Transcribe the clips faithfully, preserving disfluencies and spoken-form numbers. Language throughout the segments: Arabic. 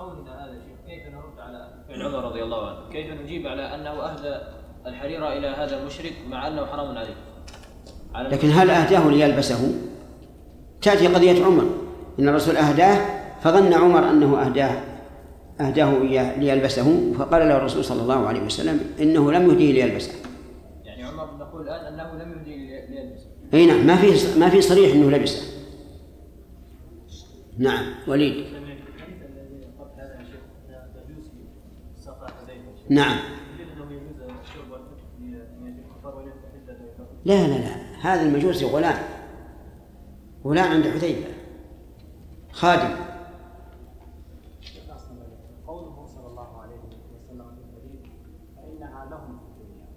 قولنا هذا شيخ كيف نرد على فعل عمر رضي الله عنه؟ كيف نجيب على أنه أهدى الحرير إلى هذا المشرك مع أنه حرام عليه؟ لكن هل أهداه ليلبسه؟ تأتي قضية عمر إن الرسول أهداه فظن عمر أنه أهداه أهداه إياه ليلبسه، فقال له الرسول صلى الله عليه وسلم إنه لم يهديه ليلبسه. يعني عمر نقول الآن أنه لم يهديه ليلبسه. أي نعم، ما في ما في صريح إنه لبسه. نعم وليد. نعم. لا لا لا، هذا المجوسي غلام غلام عند حذيفة خادم. قوله صلى الله عليه وسلم في الحديث فإنها لهم في الدنيا.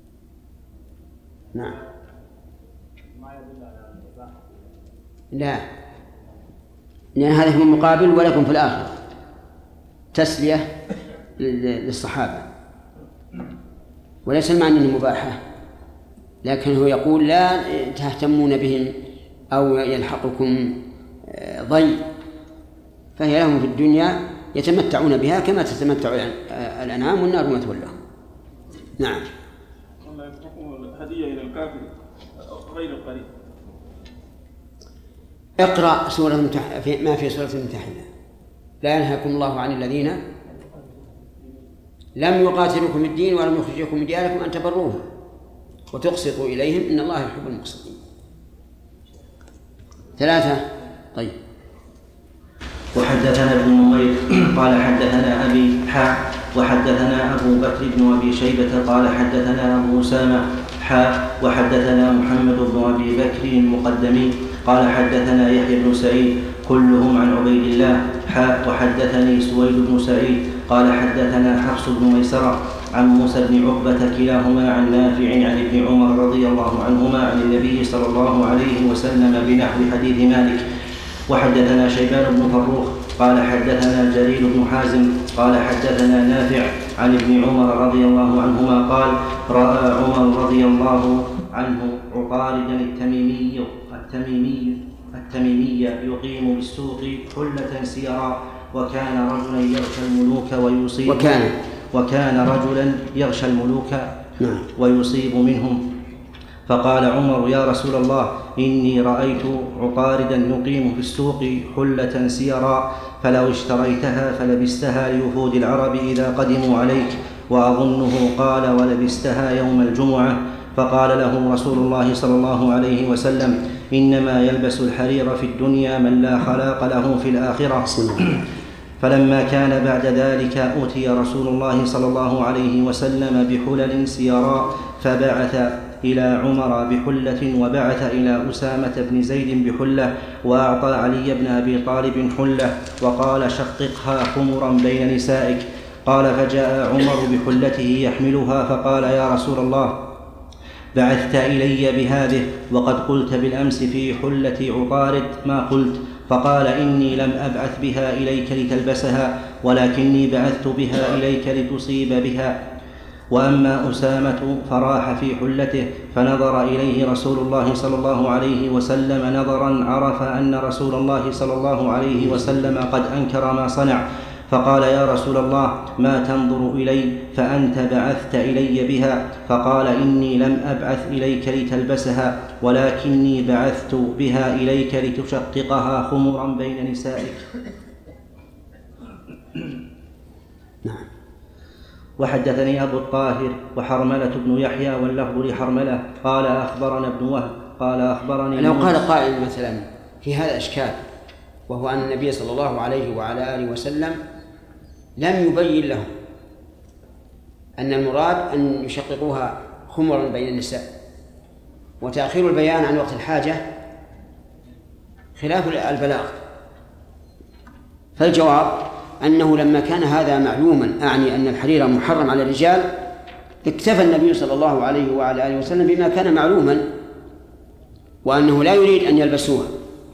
نعم. ما يدل على الإباحة. لا، لأن هذا في المقابل ولكم في الآخرة تسلية للصحابة، وليس المعنى أنه مباحة، لكنه يقول لا تهتمون بهم أو يلحقكم ضي، فهي لهم في الدنيا يتمتعون بها كما تتمتع الأنعام والنار مثوى لهم. نعم. هدية إلى الكافر غير القريب. اقرأ سورة المتح... في... ما في سورة الممتحنة. لا ينهاكم الله عن الذين لم يقاتلوكم الدين ولم يخرجوكم من دياركم أن تبروهم وتقسطوا إليهم إن الله يحب المقسطين. ثلاثة. طيب. وحدثنا ابن نمير قال حدثنا أبي حا وحدثنا أبو بكر بن أبي شيبة قال حدثنا أبو أسامة حا وحدثنا محمد بن أبي بكر المقدمي قال حدثنا يحيى بن سعيد كلهم عن عبيد الله حا وحدثني سويد بن سعيد قال حدثنا حفص بن ميسرة عن موسى بن عقبة كلاهما عن نافع عن ابن عمر رضي الله عنهما عن النبي صلى الله عليه وسلم بنحو حديث مالك. وحدثنا شيبان بن فروخ قال حدثنا جرير بن حازم قال حدثنا نافع عن ابن عمر رضي الله عنهما قال رأى عمر رضي الله عنه عقاردا التميمي التميمي التميمي يقيم بالسوق حلة سيرا وكان رجلا يغشى الملوك ويصيب وكان وكان رجلا يغشى الملوك ويصيب منهم. فقال عمر يا رسول الله إني رأيت عقاردا يقيم في السوق حلة سيرا فلو اشتريتها فلبستها لوفود العرب إذا قدموا عليك وأظنه قال ولبستها يوم الجمعة. فقال له رسول الله صلى الله عليه وسلم إنما يلبس الحرير في الدنيا من لا خلاق له في الآخرة. فلما كان بعد ذلك أتي رسول الله صلى الله عليه وسلم بحلل سيراء فبعث إلى عمر بحلة وبعث إلى أسامة بن زيد بحلة وأعطى علي بن أبي طالب حلة وقال شققها خمرا بين نسائك. قال فجاء عمر بحلته يحملها فقال يا رسول الله بعثت إلي بهذه وقد قلت بالأمس في حلة عقارد ما قلت. فقال إني لم أبعث بها إليك لتلبسها ولكني بعثت بها إليك لتصيب بها. وأما أسامة فراح في حلته فنظر إليه رسول الله صلى الله عليه وسلم نظرا عرف أن رسول الله صلى الله عليه وسلم قد أنكر ما صنع. فقال يا رسول الله ما تنظر إلي فأنت بعثت إلي بها. فقال إني لم أبعث إليك لتلبسها ولكني بعثت بها إليك لتشققها خمرا بين نسائك. نعم. وحدثني أبو الطاهر وحرملة بن يحيى واللفظ لحرملة قال أخبرنا ابن وهب قال أخبرني لو قال قائل مثلا في هذا إشكال وهو أن النبي صلى الله عليه وعلى آله وسلم لم يبين لهم أن المراد أن يشققوها خمرا بين النساء وتأخير البيان عن وقت الحاجة خلاف البلاغ. فالجواب أنه لما كان هذا معلوما أعني أن الحرير محرم على الرجال اكتفى النبي صلى الله عليه وعلى آله وسلم بما كان معلوما وأنه لا يريد أن يلبسوها.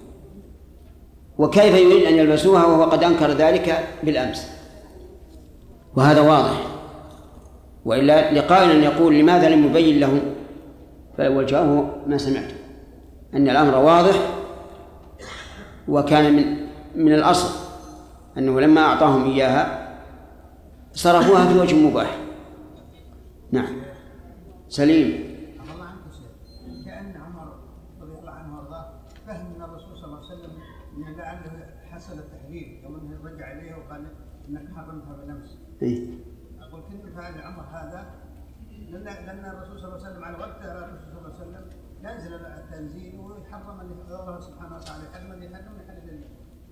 وكيف يريد أن يلبسوها وهو قد أنكر ذلك بالأمس؟ وهذا واضح. وإلا لقائل أن يقول لماذا لم يبين لهم؟ فالجواب ما سمعت أن الأمر واضح وكان من من الأصل أنه لما أعطاهم إياها صرفوها في وجه مباح. نعم. سليم. الله عنك شيء، كأن عمر رضي الله عنه وارضاه فهم من الرسول صلى الله عليه وسلم أن لعله حصل التحليل يوم أنه رجع إليه وقال إنك حرمتها بالأمس. إيه؟ أقول كنت فعل عمر هذا لأن لأن الرسول صلى الله عليه وسلم على وقت الرسول صلى الله عليه وسلم ينزل التنزيل ويحرم الله سبحانه وتعالى يحرم اللي يحرم يحلل اللي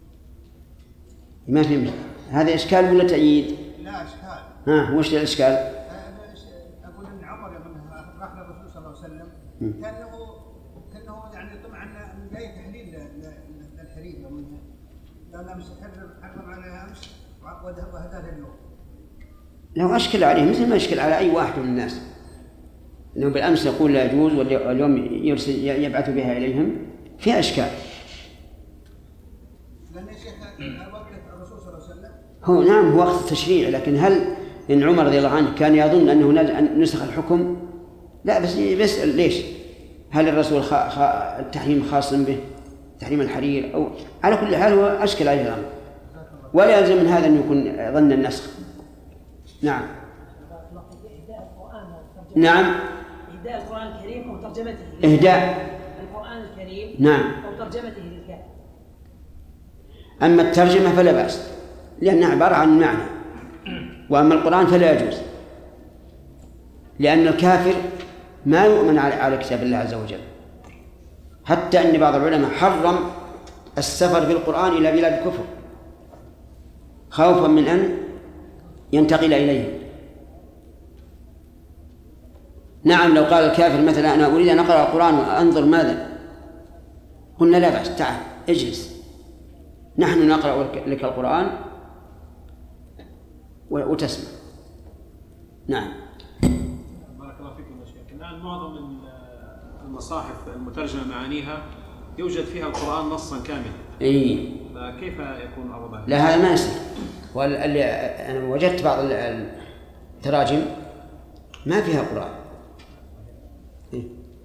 ما فهمت. هذا إشكال ولا تأييد؟ لا إشكال. ها وش الإشكال؟ أقول إن عمر لما راح للرسول صلى الله عليه وسلم كأنه كأنه يعني طمعا أن جاي تحليل للحرير يوم لأن أمس حرم عليها أمس وهداها اليوم. لو أشكل عليه مثل ما يشكل على أي واحد من الناس أنه بالأمس يقول لا يجوز واليوم يرسل يبعث بها إليهم فيها أشكال. لأن الشيخ وقت الرسول صلى الله عليه وسلم هو نعم هو وقت التشريع، لكن هل إن عمر رضي الله عنه كان يظن أنه نسخ الحكم؟ لا، بس بيسأل ليش؟ هل الرسول خ... خ... التحريم خاص به تحريم الحرير أو على كل حال هو أشكل عليه الأمر، ولا يلزم من هذا أن يكون ظن النسخ. نعم. نعم. إهداء القرآن الكريم أو ترجمته. إهداء القرآن الكريم. نعم. أو ترجمته للكافر. أما الترجمة فلا بأس لأنها عبارة عن معنى، وأما القرآن فلا يجوز لأن الكافر ما يؤمن على كتاب الله عز وجل، حتى أن بعض العلماء حرم السفر بالقرآن إلى بلاد الكفر خوفا من أن ينتقل إليه. نعم لو قال الكافر مثلا أنا أريد أن أقرأ القرآن وأنظر ماذا، قلنا لا بأس، تعال اجلس نحن نقرأ لك القرآن وتسمع. نعم. بارك الله فيكم يا شيخ. الآن معظم المصاحف المترجمة معانيها يوجد فيها القرآن نصا كاملا. إيه. فكيف يكون أوضح؟ لا هذا ما يصير. واللي أنا وجدت بعض التراجم ما فيها قرآن. إيه.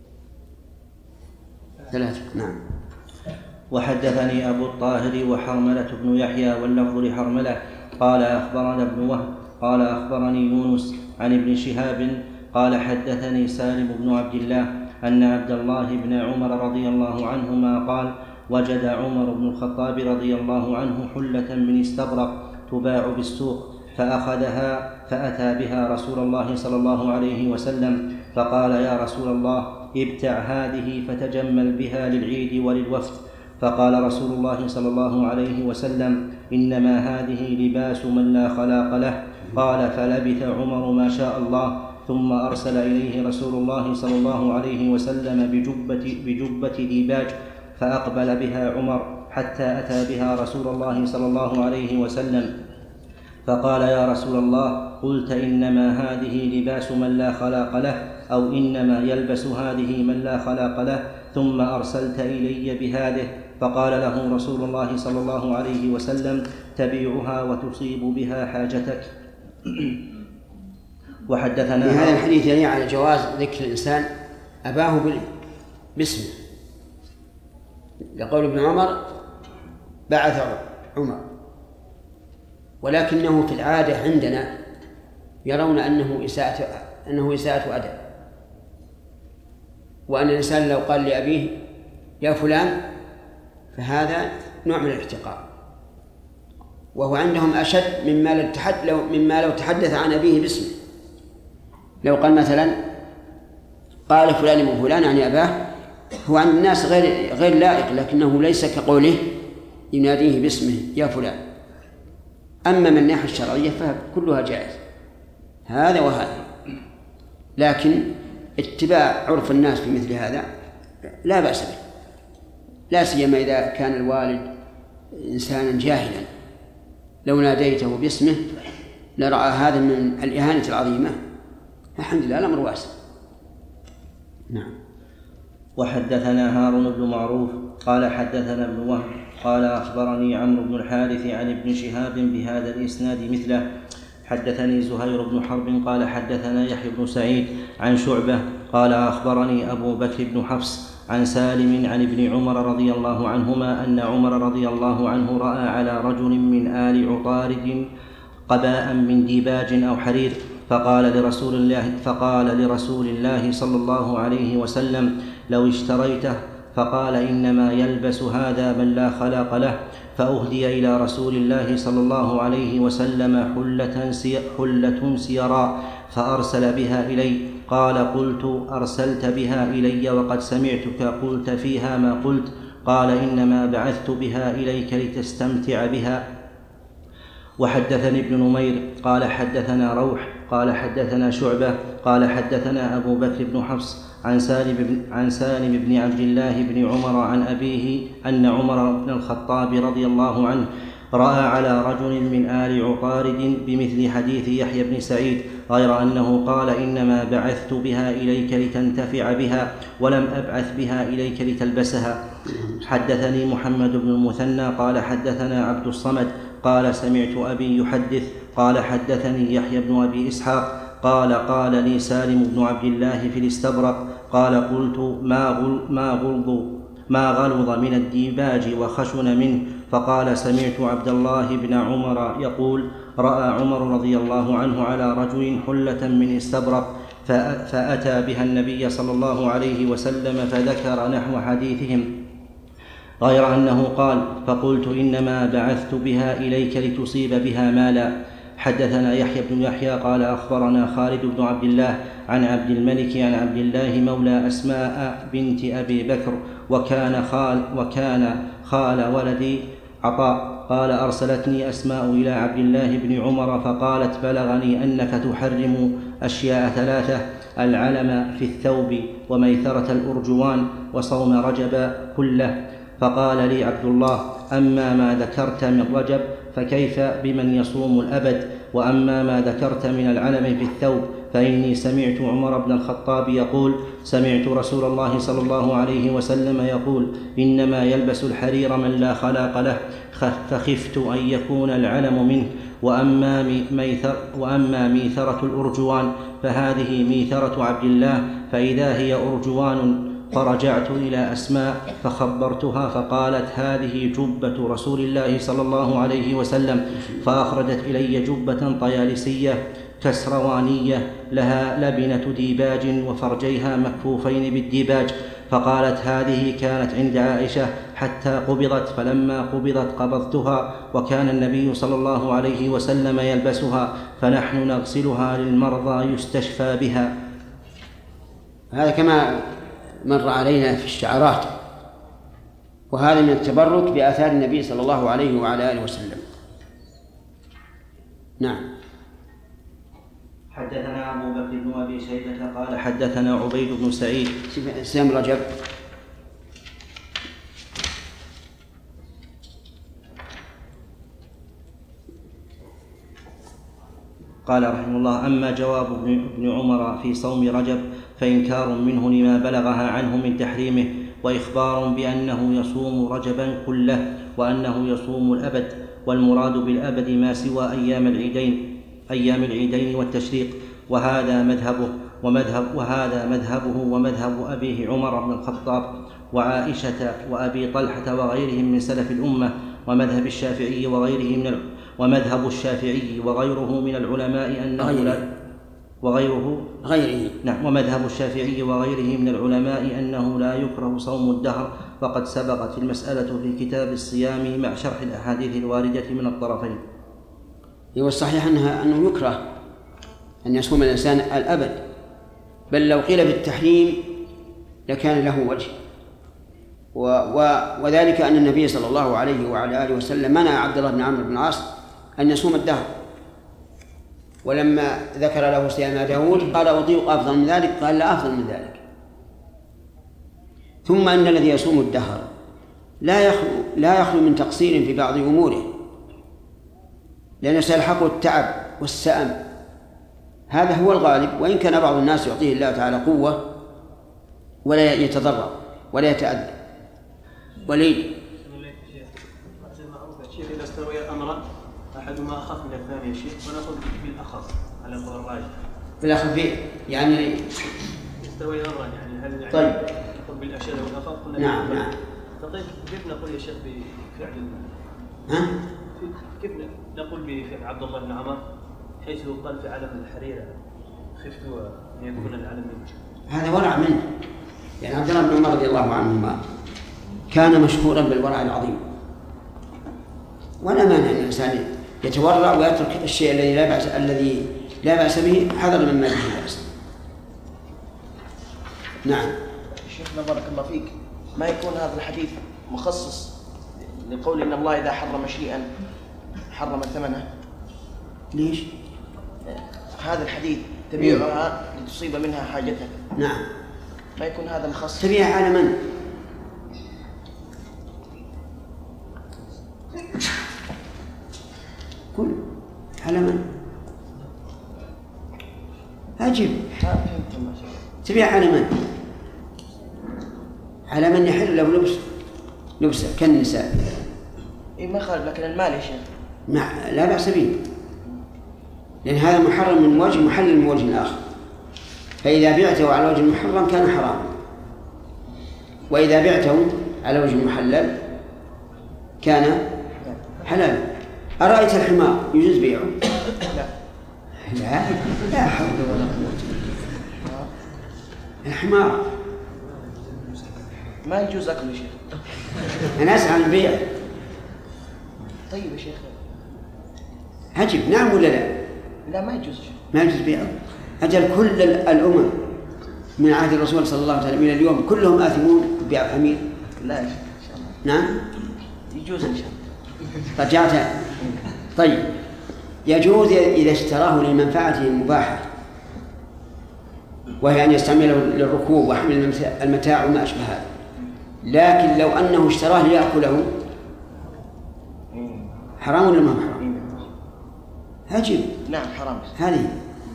ثلاثة. نعم. وحدثني أبو الطاهر وحرملة بن يحيى واللفظ لحرملة قال أخبرنا ابن وهب قال أخبرني يونس عن ابن شهاب قال حدثني سالم بن عبد الله أن عبد الله بن عمر رضي الله عنهما قال وجد عمر بن الخطاب رضي الله عنه حلة من استبرق تباع بالسوق فأخذها فأتى بها رسول الله صلى الله عليه وسلم فقال يا رسول الله ابتع هذه فتجمل بها للعيد وللوفد. فقال رسول الله صلى الله عليه وسلم إنما هذه لباس من لا خلاق له. قال فلبث عمر ما شاء الله ثم أرسل إليه رسول الله صلى الله عليه وسلم بجبة, بجبة ديباج فأقبل بها عمر حتى أتى بها رسول الله صلى الله عليه وسلم فقال يا رسول الله قلت إنما هذه لباس من لا خلاق له أو إنما يلبس هذه من لا خلاق له ثم أرسلت إلي بهذه. فقال له رسول الله صلى الله عليه وسلم تبيعها وتصيب بها حاجتك. وحدثنا في هذا الحديث يعني على جواز ذكر الإنسان أباه باسمه، لقول ابن عمر بعث عمر، ولكنه في العادة عندنا يرون أنه إساءة أنه إساءة أدب، وأن الإنسان لو قال لأبيه يا فلان فهذا نوع من الاحتقار، وهو عندهم أشد مما لو تحدث مما لو تحدث عن أبيه باسمه. لو قال مثلا قال فلان من فلان عن أباه، هو عند الناس غير غير لائق، لكنه ليس كقوله يناديه باسمه يا فلان. أما من الناحية الشرعية فكلها جائز هذا وهذا، لكن اتباع عرف الناس في مثل هذا لا بأس به، لا سيما إذا كان الوالد إنسانا جاهلا، لو ناديته باسمه لرأى هذا من الإهانة العظيمة. الحمد لله الأمر واسع. نعم. وحدثنا هارون بن معروف قال حدثنا ابن وهب قال أخبرني عمرو بن الحارث عن ابن شهاب بهذا الإسناد مثله. حدثني زهير بن حرب قال حدثنا يحيى بن سعيد عن شعبة قال أخبرني أبو بكر بن حفص عن سالم عن ابن عمر رضي الله عنهما أن عمر رضي الله عنه رأى على رجل من آل عطارد قباء من ديباج أو حرير، فقال لرسول الله فقال لرسول الله صلى الله عليه وسلم: لو اشتريته. فقال: إنما يلبس هذا من لا خلاق له. فأهدي إلى رسول الله صلى الله عليه وسلم حلة, سي حلة سيراء فأرسل بها إلي. قال: قلت: أرسلت بها إلي وقد سمعتك قلت فيها ما قلت. قال: إنما بعثت بها إليك لتستمتع بها. وحدثني ابن نمير قال حدثنا روح قال حدثنا شعبة قال حدثنا أبو بكر بن حفص عن سالم بن, عن سالم بن عبد الله بن عمر عن أبيه أن عمر بن الخطاب رضي الله عنه رأى على رجل من آل عطارد بمثل حديث يحيى بن سعيد، غير أنه قال: إنما بعثت بها إليك لتنتفع بها ولم أبعث بها إليك لتلبسها. حدثني محمد بن المثنى قال حدثنا عبد الصمد قال سمعت أبي يحدث قال حدثني يحيى بن أبي إسحاق قال: قال لي سالم بن عبد الله في الاستبرق قال: قلت: ما غل ما غلظ ما غلظ من الديباج وخشن منه. فقال: سمعت عبد الله بن عمر يقول: رأى عمر رضي الله عنه على رجل حلة من استبرق فأتى بها النبي صلى الله عليه وسلم فذكر نحو حديثهم، غير أنه قال: فقلت: إنما بعثت بها إليك لتصيب بها مالا. حدثنا يحيى بن يحيى قال أخبرنا خالد بن عبد الله عن عبد الملك عن عبد الله مولى أسماء بنت أبي بكر وكان خال, وكان خال ولدي عطاء قال: أرسلتني أسماء إلى عبد الله بن عمر فقالت: بلغني أنك تحرم أشياء ثلاثة: العلم في الثوب وميثرة الأرجوان وصوم رجب كله. فقال لي عبد الله: أما ما ذكرت من رجب فكيف بمن يصوم الأبد؟ وأما ما ذكرت من العلم في الثوب فإني سمعت عمر بن الخطاب يقول: سمعت رسول الله صلى الله عليه وسلم يقول: إنما يلبس الحرير من لا خلاق له، فخفت أن يكون العلم منه. وأما, ميثر وأما ميثرة الأرجوان فهذه ميثرة عبد الله، فإذا هي أرجوان. فرجعت إلى أسماء فخبرتها فقالت: هذه جبة رسول الله صلى الله عليه وسلم. فأخرجت إلي جبة طيالسية كسروانية لها لبنة ديباج وفرجيها مكفوفين بالديباج. فقالت: هذه كانت عند عائشة حتى قبضت، فلما قبضت قبضتها، وكان النبي صلى الله عليه وسلم يلبسها، فنحن نغسلها للمرضى يستشفى بها. هذا كما مر علينا في الشعرات، وهذا من التبرك بآثار النبي صلى الله عليه وعلى آله وسلم. نعم. حدثنا أبو بكر بن أبي شيبة قال حدثنا عبيد بن سعيد سام رجب. قال رحمه الله: أما جواب ابن عمر في صوم رجب فإنكار منه لما بلغها عنه من تحريمه، وإخبار بأنه يصوم رجبا كله وأنه يصوم الأبد، والمراد بالأبد ما سوى أيام العيدين أيام العيدين والتشريق، وهذا مذهبه ومذهب وهذا مذهبه ومذهب أبيه عمر بن الخطاب وعائشة وأبي طلحة وغيرهم من سلف الأمة، ومذهب الشافعي وغيره من ومذهب الشافعي وغيره من العلماء أنه لا وغيره غيره نعم ومذهب الشافعي وغيره من العلماء أنه لا يكره صوم الدهر، فقد سبقت المسألة في كتاب الصيام مع شرح الأحاديث الواردة من الطرفين. والصحيح أنها أنه يكره أن يصوم الإنسان الأبد، بل لو قيل بالتحريم لكان له وجه، و و وذلك أن النبي صلى الله عليه وعلى آله وسلم منع عبد الله بن عمرو بن العاص أن يصوم الدهر، ولما ذكر له صيام داود قال: أطيق أفضل من ذلك؟ قال: لا أفضل من ذلك. ثم أن الذي يصوم الدهر لا يخلو لا يخلو من تقصير في بعض أموره، لأنه سيلحقه التعب والسأم، هذا هو الغالب، وإن كان بعض الناس يعطيه الله تعالى قوة ولا يتضرر ولا يتأذى. وليد شيخ إذا استوي أمرا أحدهما أخف من الثاني شيء ونأخذ بالأخف على قول الراجح. بالأخف يعني يستوي أمرا يعني هل يعني طيب نقول بالاشياء والاخر قلنا نعم نعم. فطيب كيف نقول يا شيخ بفعل ها؟ كيف نقول بفعل عبد الله بن عمر حيث قال في علم الحريرة خفت ان يكون العلم منه؟ هذا ورع منه، يعني عبد الله بن عمر رضي الله عنهما كان مشهورا بالورع العظيم، ولا مانع ان الانسان يتورع ويترك الشيء الذي لا باس الذي لا باس به حذرا مما به باس. نعم. شيخنا بارك الله فيك، ما يكون هذا الحديث مخصص لقول ان الله اذا حرم شيئا حرم ثمنه؟ ليش؟ هذا الحديث تبيعها لتصيب منها حاجتك. نعم. ما يكون هذا مخصص؟ تبيع على من؟ كل على من؟ أجب. تبيع على من؟ على من يحل له لبس لبسه كالنساء. إيه ما خالف، لكن المال يا شيخ مع لا بأس به، لأن هذا محرم من وجه محلل من وجه آخر، فإذا بعته على وجه محرم كان حراما، وإذا بعته على وجه محلل كان حلال. أرأيت الحمار يجوز بيعه؟ لا لا لا حول ولا قوة. الحمار ما يجوز أكله يا شيخ. أنا أسعى عن البيع. طيب يا شيخ عجب. نعم ولا لا؟ لا ما يجوز شيخ. ما يجوز بيعه. أجل كل الأمم من عهد الرسول صلى الله عليه وسلم إلى اليوم كلهم آثمون ببيع الحمير. لا يا شيخ إن شاء الله. نعم يجوز إن شاء الله. رجعت. طيب يجوز إذا اشتراه لمنفعته المباحة، وهي أن يستعمله للركوب وحمل المتاع وما أشبه هذا، لكن لو أنه اشتراه ليأكله حرام ولا ما هو حرام؟ عجيب. نعم حرام. هذه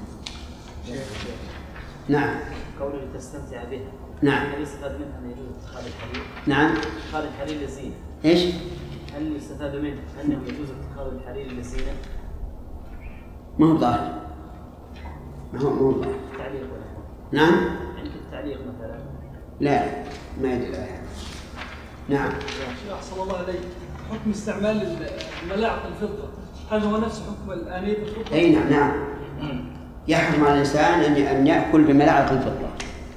نعم. كونه تستمتع بها. نعم. هل يستفاد منها أن يجوز اتخاذ الحرير؟ نعم. اتخاذ الحرير للزينة. إيش؟ هل يستفاد منه أنه يجوز اتخاذ الحرير للزينة؟ ما هو ظاهر. ما هو ما هو ظاهر. تعليق ولا؟ نعم. عندك التعليق مثلا؟ لا ما يدل على هذا. نعم. شيخ أحسن الله عليك، حكم استعمال ملاعق الفضة هل هو نفس حكم الآنية الفضة؟ أي نعم نعم. يحرم على الإنسان أن أن يأكل بملاعق الفضة.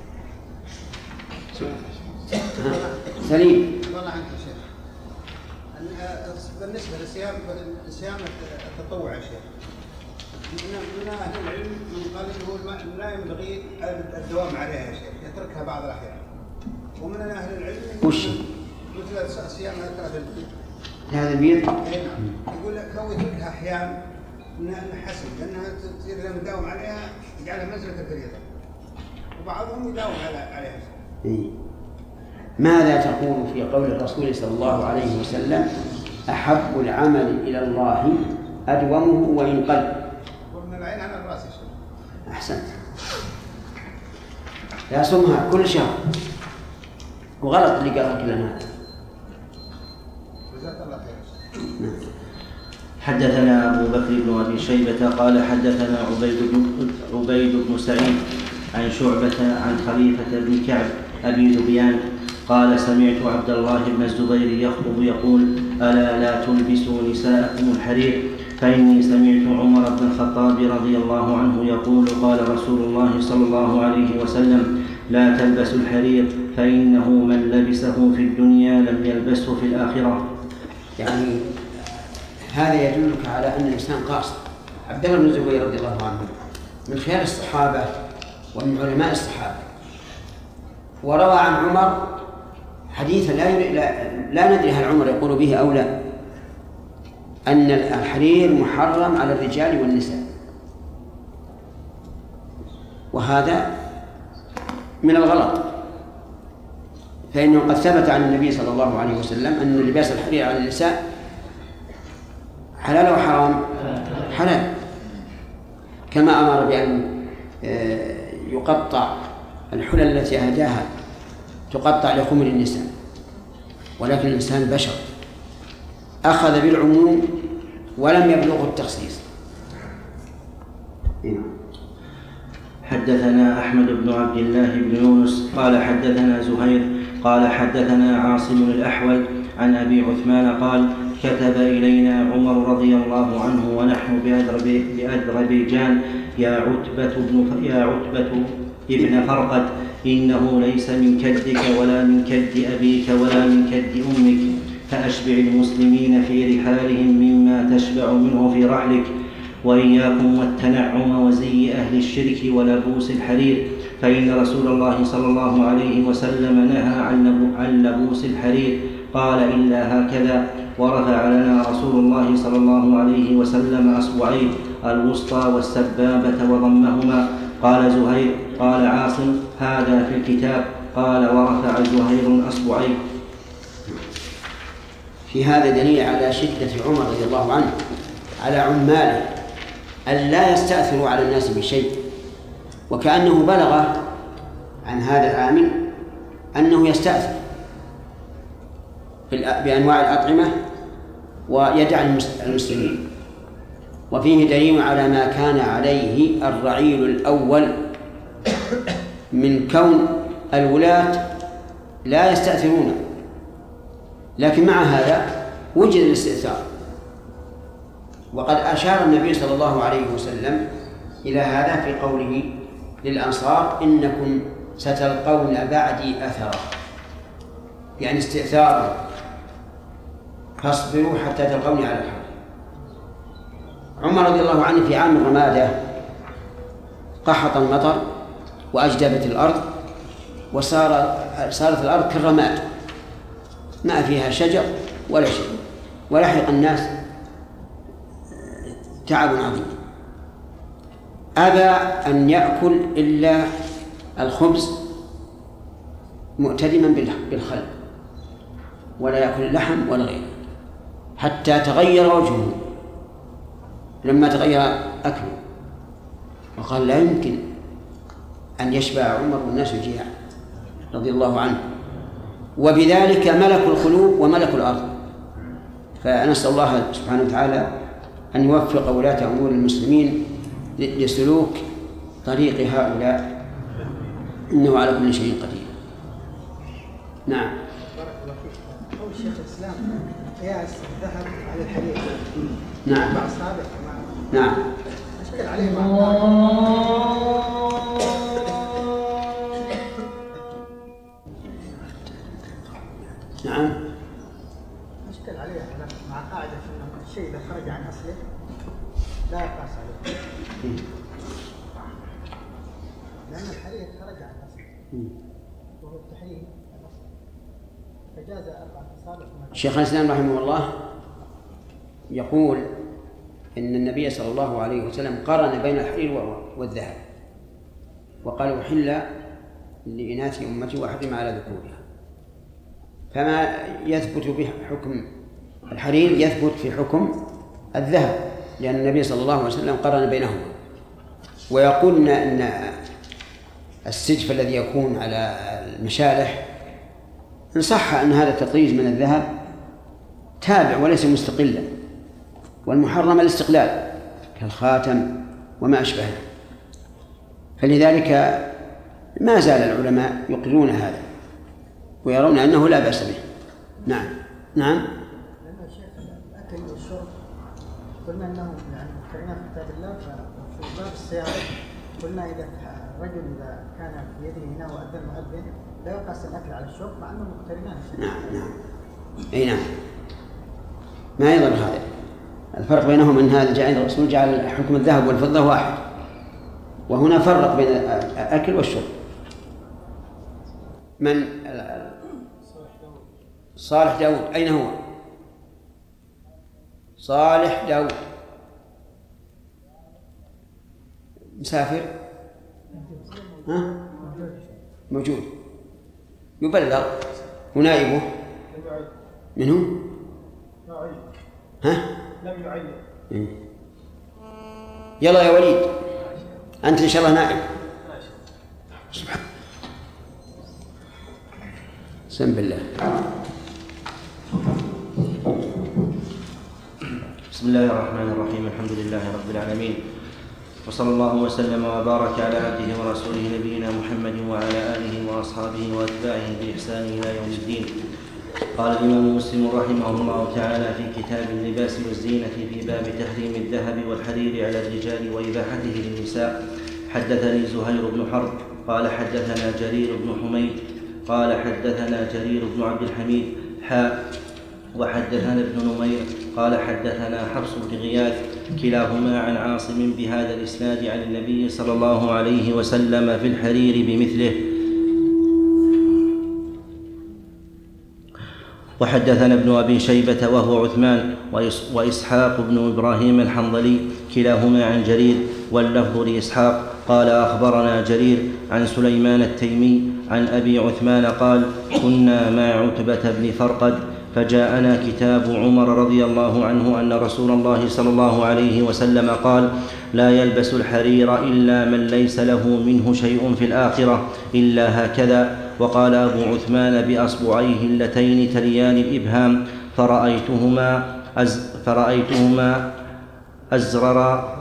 سليم. والله عنك يا شيخ. بالنسبة للصيام الصيام التطوع يا شيخ. من أهل العلم من قال إنه لا ينبغي الدوام عليها يا شيخ، يتركها بعض الأحيان. ومن أهل العلم وش؟ مثل صيام ثلاثة البيض. هذا البيض؟ أي نعم. يقول لك لو يتركها أحيان إنها حسن، لأنها تصير إذا مداوم عليها يجعلها منزلة الفريضة. وبعضهم يداوم عليها. إيه. ماذا تقول في قول الرسول صلى الله عليه وسلم أحب العمل إلى الله أدومه وإن قل؟ ومن العين على الرأس يا شيخ. أحسنت. لا صمها كل شهر، وغلط اللي قال كلام هذا. جزاك الله خير. حدثنا أبو بكر بن أبي شيبة قال حدثنا عبيد بن, عبيد بن سعيد عن شعبة عن خليفة بن كعب أبي ذبيان قال سمعت عبد الله بن الزبير يخطب يقول ألا لا تلبسوا نساءكم الحرير فإني سمعت عمر بن الخطاب رضي الله عنه يقول قال رسول الله صلى الله عليه وسلم لا تلبسوا الحرير فإنه من لبسه في الدنيا لم يلبسه في الآخرة. يعني هذا يدلك على أن الإنسان قاصر. عبد الله بن الزبير رضي الله عنه من خيار الصحابة ومن علماء الصحابة، وروى عن عمر حديثا لا, لا, لا ندري هل عمر يقول به أو لا، أن الحرير محرم على الرجال والنساء، وهذا من الغلط، فإنه قد ثبت عن النبي صلى الله عليه وسلم أن لباس الحرير على النساء حلال وحرام؟ حلال، كما أمر بأن يقطع الحلل التي أهداها تقطع لخمر النساء، ولكن الإنسان بشر أخذ بالعموم ولم يبلغه التخصيص. حدثنا أحمد بن عبد الله بن يونس قال حدثنا زهير قال حدثنا عاصم الأحول عن أبي عثمان قال كتب إلينا عمر رضي الله عنه ونحن بأذربيجان يا عتبة بن يا عتبة ابن فرقد إنه ليس من كدك ولا من كد أبيك ولا من كد أمك فأشبع المسلمين في رحالهم مما تشبع منه في رحلك وإياكم والتنعم وزي أهل الشرك ولبوس الحرير فإن رسول الله صلى الله عليه وسلم نهى عن لبوس الحرير قال إلا هكذا ورفع لنا رسول الله صلى الله عليه وسلم أصبعيه الوسطى والسبابة وضمهما. قال زهير قال عاصم هذا في الكتاب قال ورفع زهير أصبعيه. في هذا دليل على شدة عمر رضي الله عنه على عماله أن لا يستأثروا على الناس بشيء، وكأنه بلغ عن هذا العامل أنه يستأثر بأنواع الأطعمة ويدع المسلمين. وفيه دليل على ما كان عليه الرعيل الأول من كون الولاة لا يستأثرون، لكن مع هذا وجد الاستئثار. وقد أشار النبي صلى الله عليه وسلم إلى هذا في قوله للأنصار إنكم ستلقون بعدي أثرا، يعني استئثارا، فاصبروا حتى تلقوني على الحق. عمر رضي الله عنه في عام الرمادة قحط المطر وأجدبت الأرض وصار صارت الأرض كالرماد ما فيها شجر ولا شيء، ولحق الناس تعب عظيم. أبى أن يأكل إلا الخبز مؤتدما بالخل، ولا يأكل اللحم ولا غيره، حتى تغير وجهه لما تغير أكله، وقال لا يمكن أن يشبع عمر والناس جياع رضي الله عنه. وبذلك ملك القلوب وملك الأرض. فنسأل الله سبحانه وتعالى أن يوفق ولاة أمور المسلمين لسلوك طريق هؤلاء، إنه على كل شيء قدير. نعم. بارك الله فيك. قول شيخ الإسلام قياس الذهب على الحرير. نعم. مع السابق. نعم. أشكل عليه مع نعم. أشكل عليه مع قاعدة أن الشيء إذا خرج عن أصله لا يقاس عليه، لأن الحرير خرج عن أصله وهو التحرير الأصل، فجاز أربعة أصابع. شيخ الإسلام رحمه الله يقول إن النبي صلى الله عليه وسلم قارن بين الحرير والذهب وقال أحل لإناث أمتي وحرم على ذكورها، فما يثبت بحكم الحرير يثبت في حكم الذهب، لأن النبي صلى الله عليه وسلم قارن بينهما. ويقول أن السجف الذي يكون على المشالح إن صح أن هذا التطريز من الذهب تابع وليس مستقلا، والمحرم الاستقلال كالخاتم وما أشبهه، فلذلك ما زال العلماء يقرون هذا ويرون أنه لا بأس به. نعم. نعم. لأن الشيخ الأكل والشرب قلنا أنه يعني قرينا في كتاب الله، ففي باب السيارة قلنا إذا الرجل إذا كان في يده إناء وأذن مؤذن لا يقاس الأكل على الشرب مع أنه مقترنان. نعم. نعم. أي نعم. ما يضر هذا. الفرق بينهم أن هذا جعل الرسول جعل حكم الذهب والفضة واحد، وهنا فرق بين الأكل والشرب. من صالح داود. أين هو صالح داود؟ مسافر؟ ها؟ موجود يبلغ ونائبه منه؟ ها؟ لم يعين. يلا يا وليد أنت إن شاء الله نائب. سبحان سم بالله. بسم الله الرحمن الرحيم. الحمد لله رب العالمين، وصلى الله وسلم وبارك على عبده ورسوله نبينا محمد وعلى آله وأصحابه وأتباعه بإحسان إلى يوم الدين. قال الإمام مسلم رحمه الله تعالى في كتاب اللباس والزينة في باب تحريم الذهب والحرير على الرجال وإباحته للنساء: حدثني زهير بن حرب قال حدثنا جرير بن حميد قال حدثنا جرير بن عبد الحميد حاء وحدثنا ابن نمير قال حدثنا حفص بن غياث كلاهما عن عاصم بهذا الإسناد عن النبي صلى الله عليه وسلم في الحرير بمثله. وحدثنا ابن أبي شيبة وهو عثمان وإسحاق بن إبراهيم الحنظلي كلاهما عن جرير واللفظ لإسحاق قال أخبرنا جرير عن سليمان التيمي عن أبي عثمان قال: كنا مع عتبة بن فرقد فجاءنا كتاب عمر رضي الله عنه أن رسول الله صلى الله عليه وسلم قال: لا يلبس الحرير إلا من ليس له منه شيء في الآخرة إلا هكذا. وقال أبو عثمان بأصبعيه اللتين تليان الإبهام فرأيتهما أز فرأيتهما أزرار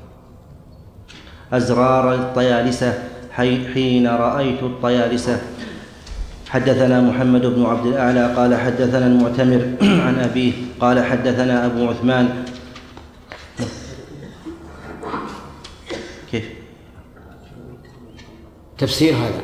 أزرار الطيالسة حين رأيت الطيالسة. حدثنا محمد بن عبد الأعلى قال حدثنا المعتمر عن أبيه قال حدثنا أبو عثمان. كيف تفسير هذا؟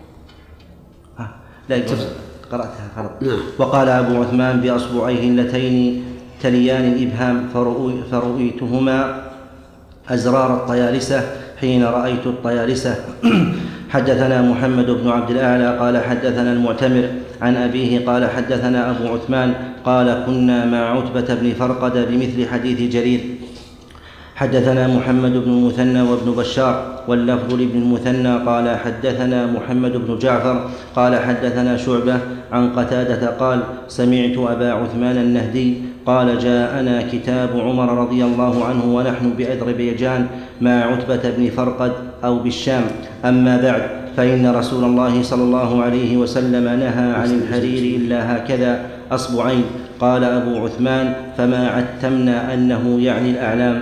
لا قرأتها غلط. نعم. وقال أبو عثمان بأصبعيه اللتين تليان الإبهام فرؤيتهما أزرار الطيالسة حين رأيت الطيالسة. حدثنا محمد بن عبد الأعلى قال حدثنا المعتمر عن أبيه قال حدثنا أبو عثمان قال: كنا مع عتبة بن فرقد بمثل حديث جرير. حدثنا محمد بن المثنى وابن بشار واللفظ لابن المثنى قال حدثنا محمد بن جعفر قال حدثنا شعبة عن قتادة قال: سمعت أبا عثمان النهدي قال: جاءنا كتاب عمر رضي الله عنه ونحن بأذربيجان مع عتبة بن فرقد أو بالشام. أما بعد، فإن رسول الله صلى الله عليه وسلم نهى عن الحرير إلا هكذا أصبعين. قال أبو عثمان: فما عتمنا أنه يعني الأعلام.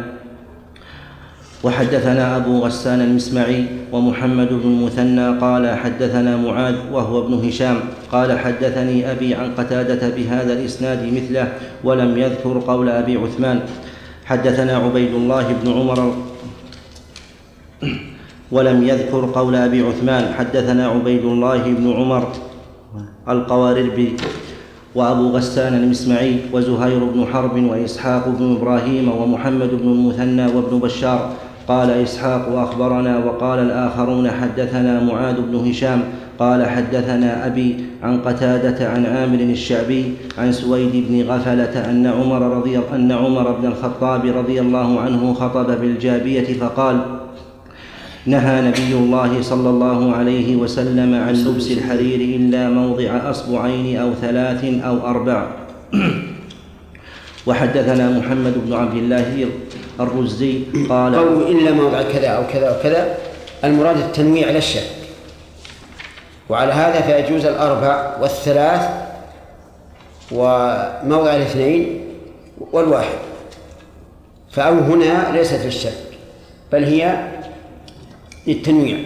وحدثنا أبو غسان المسمعي ومحمد بن المثنى قال حدثنا معاذ وهو ابن هشام قال حدثني أبي عن قتادة بهذا الإسناد مثله ولم يذكر قول أبي عثمان. حدثنا عبيد الله بن عمر ولم يذكر قول أبي عثمان. حدثنا عبيد الله بن عمر القواريربي وأبو غسان المسمعي وزهير بن حرب وإسحاق بن إبراهيم ومحمد بن المثنى وابن بشار. قال إسحاق: أخبرنا. وقال الآخرون: حدثنا معاذ بن هشام قال حدثنا أبي عن قتادة عن عامر الشعبي عن سويد بن غفلة أن عمر, رضي أن عمر بن الخطاب رضي الله عنه خطب بالجابية فقال: نهى نبي الله صلى الله عليه وسلم عن لبس الحرير إلا موضع أصبعين أو ثلاث أو أربع. وحدثنا محمد بن عبد الله الرزي قال: قول إلا موضع كذا أو كذا وكذا، المراد التنويع على الشك، وعلى هذا فيجوز الأربع والثلاث وموضع الاثنين والواحد، فأو هنا ليست للشك بل هي للتنويع.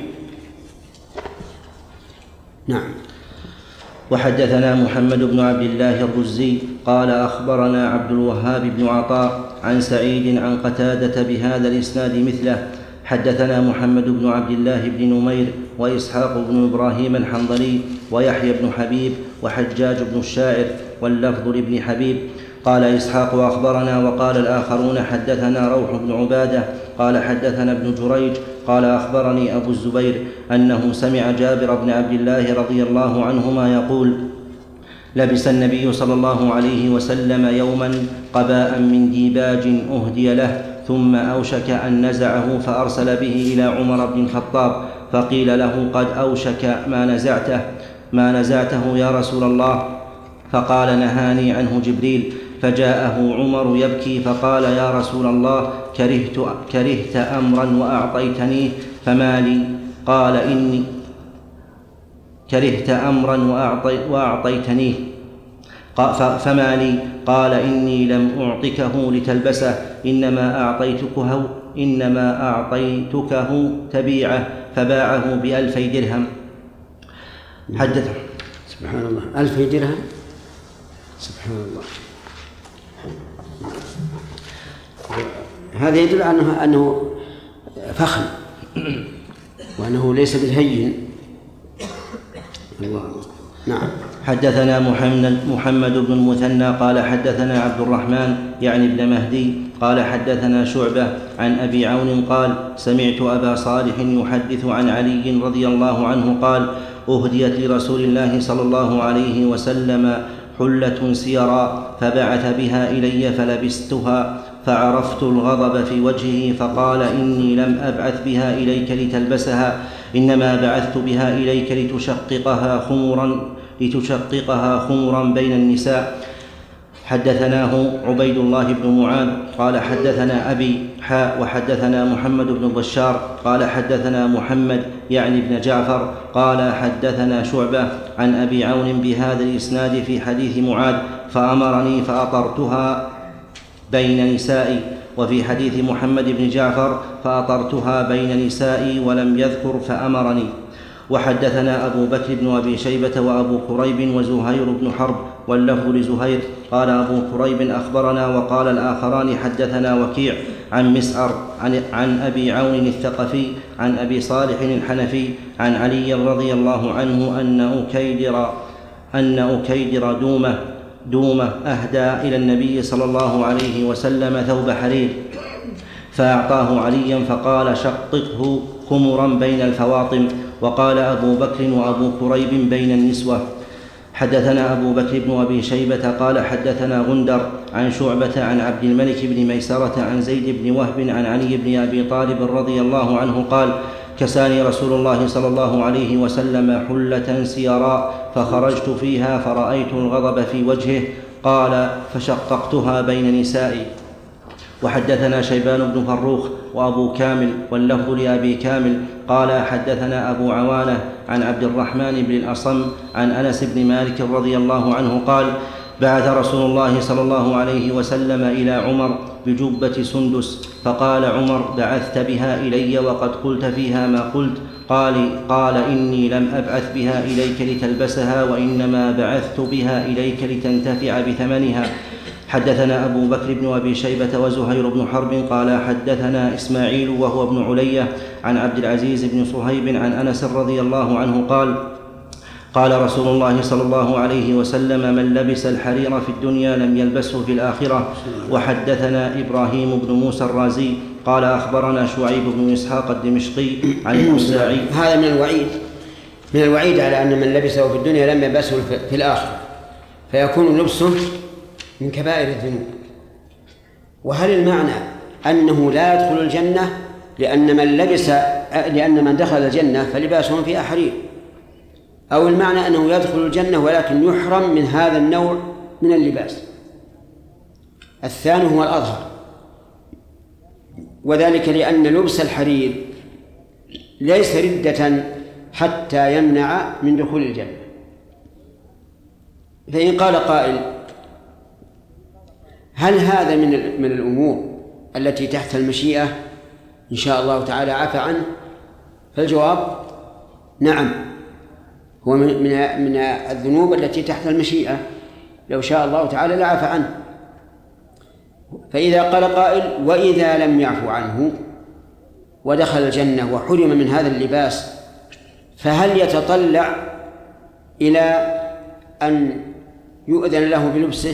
نعم. وحدثنا محمد بن عبد الله الرزي قال أخبرنا عبد الوهاب بن عطاء عن سعيد عن قتادة بهذا الإسناد مثله. حدثنا محمد بن عبد الله بن نمير وإسحاق بن إبراهيم الحنظلي ويحيى بن حبيب وحجاج بن الشاعر واللفظ لابن حبيب. قال إسحاق: أخبرنا. وقال الآخرون: حدثنا روح بن عبادة قال حدثنا ابن جريج قال أخبرني أبو الزبير أنه سمع جابر بن عبد الله رضي الله عنهما يقول: لبس النبي صلى الله عليه وسلم يوما قباء من ديباج أهدي له، ثم أوشك أن نزعه فأرسل به إلى عمر بن الخطاب فقيل له: قد أوشك ما نزعته ما نزعته يا رسول الله. فقال: نهاني عنه جبريل. فجاءه عمر يبكي فقال: يا رسول الله، كرهت, كرهت أمرا وأعطيتنيه فما لي؟ قال: إني كرهت أمرا وأعطي وأعطيتنيه فما لي؟ قال: إني لم أعطكه لتلبسه، إنما أعطيتكه, إنما أعطيتكه تبيعه فباعه بألفي درهم. حدث سبحان الله، ألفي درهم، سبحان الله. هذا يدل أنه أنه فخم وأنه ليس بالهين. الله. نعم. حدثنا محمد محمد بن المثنى قال حدثنا عبد الرحمن يعني ابن مهدي قال حدثنا شعبة عن أبي عون قال سمعت أبا صالح يحدث عن علي رضي الله عنه قال أهديت لرسول الله صلى الله عليه وسلم حلة سيرا فبعث بها إلي فلبستها فعرفت الغضب في وجهه فقال إني لم أبعث بها إليك لتلبسها إنما بعثت بها إليك لتشققها خمرا لتشققها خمرا بين النساء. حدثناه عبيد الله بن معاذ قال حدثنا أبي حاء وحدثنا محمد بن بشار قال حدثنا محمد يعني بن جعفر قال حدثنا شعبة عن أبي عون بهذا الإسناد في حديث معاذ فأمرني فأطرتها بين نسائي، وفي حديث محمد بن جعفر فأطرتها بين نسائي ولم يذكر فأمرني. وحدثنا أبو بكر بن أبي شيبة وأبو كريب وزهير بن حرب واللفظ لزهير قال أبو كريب أخبرنا وقال الآخران حدثنا وكيع عن مسعر عن, عن أبي عون الثقفي عن أبي صالح الحنفي عن علي رضي الله عنه أن أكيدر أن أكيدر دومة دومة أهدى إلى النبي صلى الله عليه وسلم ثوب حرير فأعطاه عليا فقال شققه خمرا بين الفواطم. وقال أبو بكر وأبو كريب بين النسوة. حدثنا أبو بكر بن أبي شيبة قال حدثنا غندر عن شعبة عن عبد الملك بن ميسرة عن زيد بن وهب عن علي بن أبي طالب رضي الله عنه قال كساني رسول الله صلى الله عليه وسلم حلة سيراء فخرجت فيها فرأيت الغضب في وجهه قال فشققتها بين نسائي. وحدثنا شيبان بن فروخ وأبو كامل واللفظ لأبي كامل قال حدثنا أبو عوانة عن عبد الرحمن بن الأصم عن أنس بن مالك رضي الله عنه قال بعث رسول الله صلى الله عليه وسلم إلى عمر بجبة سندس فقال عمر بعثت بها إلي وقد قلت فيها ما قلت قال, قال إني لم أبعث بها إليك لتلبسها وإنما بعثت بها إليك لتنتفع بثمنها. حدثنا أبو بكر بن أبي شيبة وزهير بن حرب قال حدثنا إسماعيل وهو ابن علية عن عبد العزيز بن صهيب عن أنس رضي الله عنه قال قال رسول الله صلى الله عليه وسلم من لبس الحرير في الدنيا لم يلبسه في الآخرة. وحدثنا إبراهيم بن موسى الرازي قال أخبرنا شعيب بن إسحاق الدمشقي عن الأوزاعي. هذا من الوعيد من الوعيد على أن من لبسه في الدنيا لم يلبسه في الآخرة فيكون لبسه من كبائر الذنوب. وهل المعنى أنه لا يدخل الجنة لأن من لبس لأن من دخل الجنة فلباسهم فيها حرير، أو المعنى أنه يدخل الجنة ولكن يحرم من هذا النوع من اللباس؟ الثاني هو الأظهر، وذلك لأن لبس الحرير ليس ردة حتى يمنع من دخول الجنة. فإن قال قائل هل هذا من من الأمور التي تحت المشيئة إن شاء الله تعالى عفى عنه؟ فالجواب نعم، هو من من الذنوب التي تحت المشيئة، لو شاء الله تعالى لعفى عنه. فإذا قال قائل وإذا لم يعفو عنه ودخل الجنة وحرم من هذا اللباس فهل يتطلع إلى أن يؤذن له بلبسه؟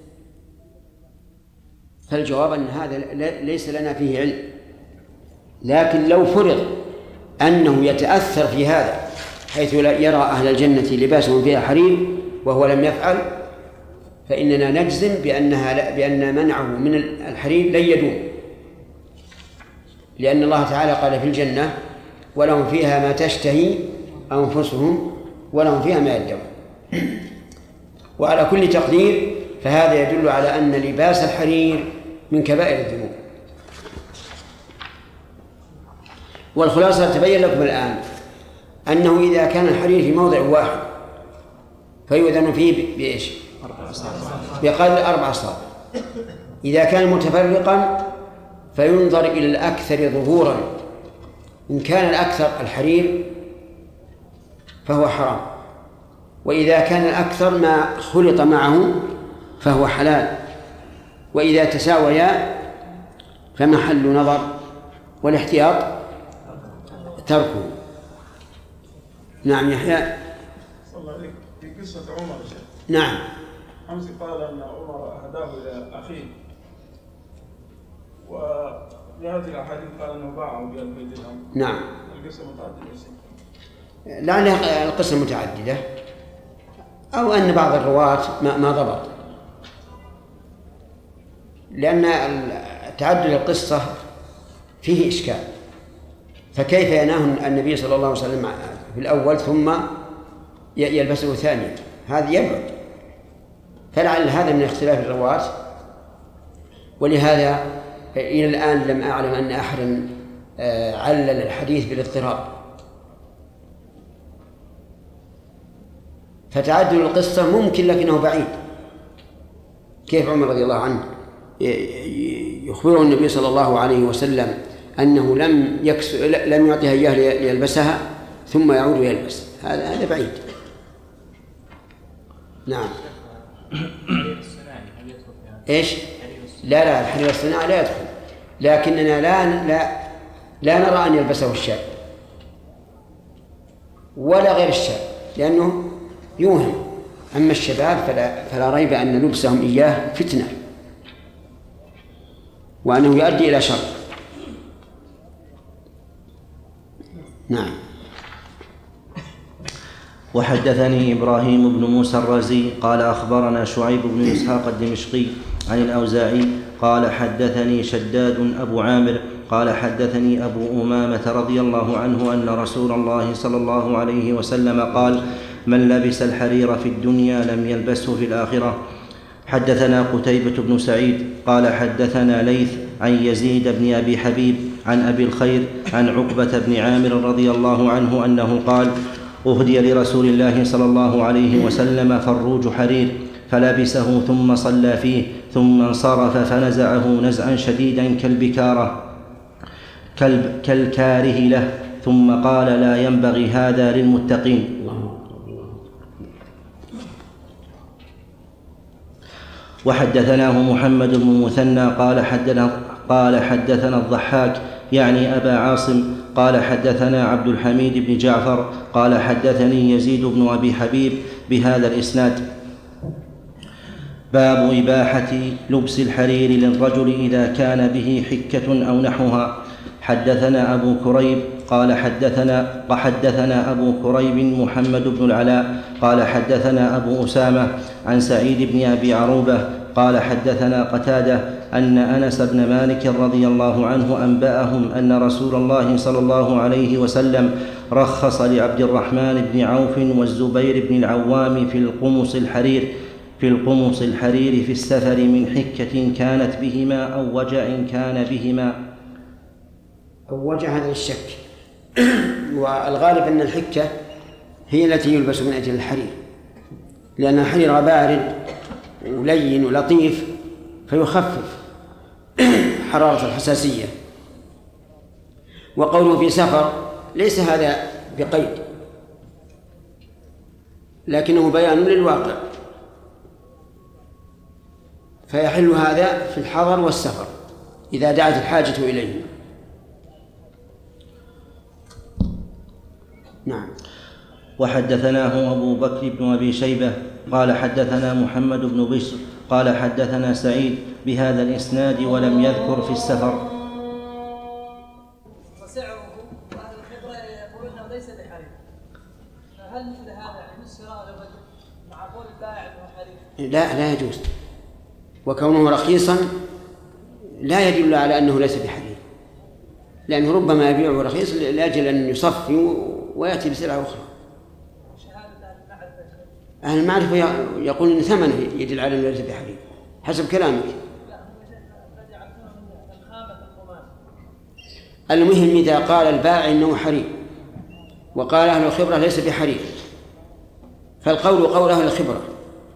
فالجواب أن هذا ليس لنا فيه علم، لكن لو فرض أنه يتأثر في هذا حيث يرى أهل الجنة لباسهم فيها حرير وهو لم يفعل فإننا نجزم بأنها بأن منعه من الحرير لن يدوم، لأن الله تعالى قال في الجنة ولهم فيها ما تشتهي أنفسهم ولهم فيها ما يدعون. وعلى كل تقدير فهذا يدل على أن لباس الحرير من كبائر الذنوب. والخلاصة تبين لكم الآن أنه إذا كان الحرير في موضع واحد فيؤذن فيه بإيش؟ بقدر أربع أصابع. إذا كان متفرقا فينظر إلى الأكثر ظهورا، إن كان الأكثر الحرير فهو حرام، وإذا كان الأكثر ما خلط معه فهو حلال، وإذا تساويا فمحل نظر والاحتياط تركه. نعم يحيى. صلى الله عليك في قصة عمر شيخ. نعم. حمزي قال أن عمر أهداه إلى أخيه، وهذه الأحاديث قال أنه باعه بألف درهم. نعم. القصة متعددة. لعلها القصة متعددة أو أن بعض الرواة ما ضبط، لأن تعدد القصة فيه إشكال، فكيف يناه النبي صلى الله عليه وسلم في الأول ثم يلبسه ثانيا؟ هذا يبعد، فلعل هذا من اختلاف الرواة، ولهذا إلى الآن لم أعلم أن أحدا علل الحديث بالاضطراب. فتعدد القصة ممكن لكنه بعيد. كيف عمر رضي الله عنه يخبره النبي صلى الله عليه وسلم أنه لم يكس لم يعطيها إياه ليلبسها ثم يعود ويلبس؟ هذا هذا بعيد. نعم. ايش؟ لا لا الحرير الصناعي لا يدخل، لكننا لا لا لا نرى أن يلبسه الشاب ولا غير الشاب، لأنه يوهم. أما الشباب فلا, فلا ريب أن لبسهم إياه فتنة وأنه يؤدي إلى شر. نعم. وحدثني إبراهيم بن موسى الرازي قال أخبرنا شعيب بن إسحاق الدمشقي عن الأوزاعي قال حدثني شداد أبو عامر قال حدثني أبو أمامة رضي الله عنه أن رسول الله صلى الله عليه وسلم قال: من لبس الحرير في الدنيا لم يلبسه في الآخرة. حدثنا قتيبة بن سعيد قال حدثنا ليث عن يزيد بن أبي حبيب عن أبي الخير عن عقبة بن عامر رضي الله عنه أنه قال: أهدي لرسول الله صلى الله عليه وسلم فروج حرير فلبسه ثم صلى فيه ثم انصرف فنزعه نزعا شديدا كالبكارة كالكاره له ثم قال: لا ينبغي هذا للمتقين. وحدثناه محمد بن مثنى قال حدثنا قال حدثنا الضحاك يعني أبا عاصم قال حدثنا عبد الحميد بن جعفر قال حدثني يزيد بن أبي حبيب بهذا الإسناد. باب إباحة لبس الحرير للرجل إذا كان به حكة أو نحوها. حدثنا أبو كريب قال حدثنا وحدثنا أبو كريب محمد بن العلاء قال حدثنا أبو أسامة عن سعيد بن أبي عروبة قال حدثنا قتادة أن أنس بن مالك رضي الله عنه أنبأهم أن رسول الله صلى الله عليه وسلم رخص لعبد الرحمن بن عوف والزبير بن العوام في القمص الحرير في القمص الحرير في السفر من حكة كانت بهما أو وجع كان بهما. أو وجع هذا الشك، والغالب أن الحكة هي التي يلبس من أجل الحرير، لأن الحرير بارد ولين ولطيف فيخفف حرارة الحساسية. وقوله في سفر ليس هذا بقيد، لكنه بيان للواقع، فيحل هذا في الحضر والسفر إذا دعت الحاجة إليه. نعم. وحدثناه أبو بكر بن أبي شيبة قال حدثنا محمد بن بشر قال حدثنا سعيد بهذا الإسناد ولم يذكر في السفر. وسعره وأهل الخبرة يقولون أنه ليس بحرير، فهل مثل هذا يعني الشراء للرجل مع قول البائع أنه حرير؟ لا لا يجوز، وكونه رخيصا لا يدل على أنه ليس بحرير، لأنه ربما يبيعه رخيص لأجل أن يصفي ويأتي بسلعة أخرى. أهل المعرفة يقول إن ثمنه يدل على أنه ليس بحرير حسب كلامك. المهم إذا قال البائع إنه حرير وقال أهل الخبرة ليس بحرير فالقول قول أهل الخبرة،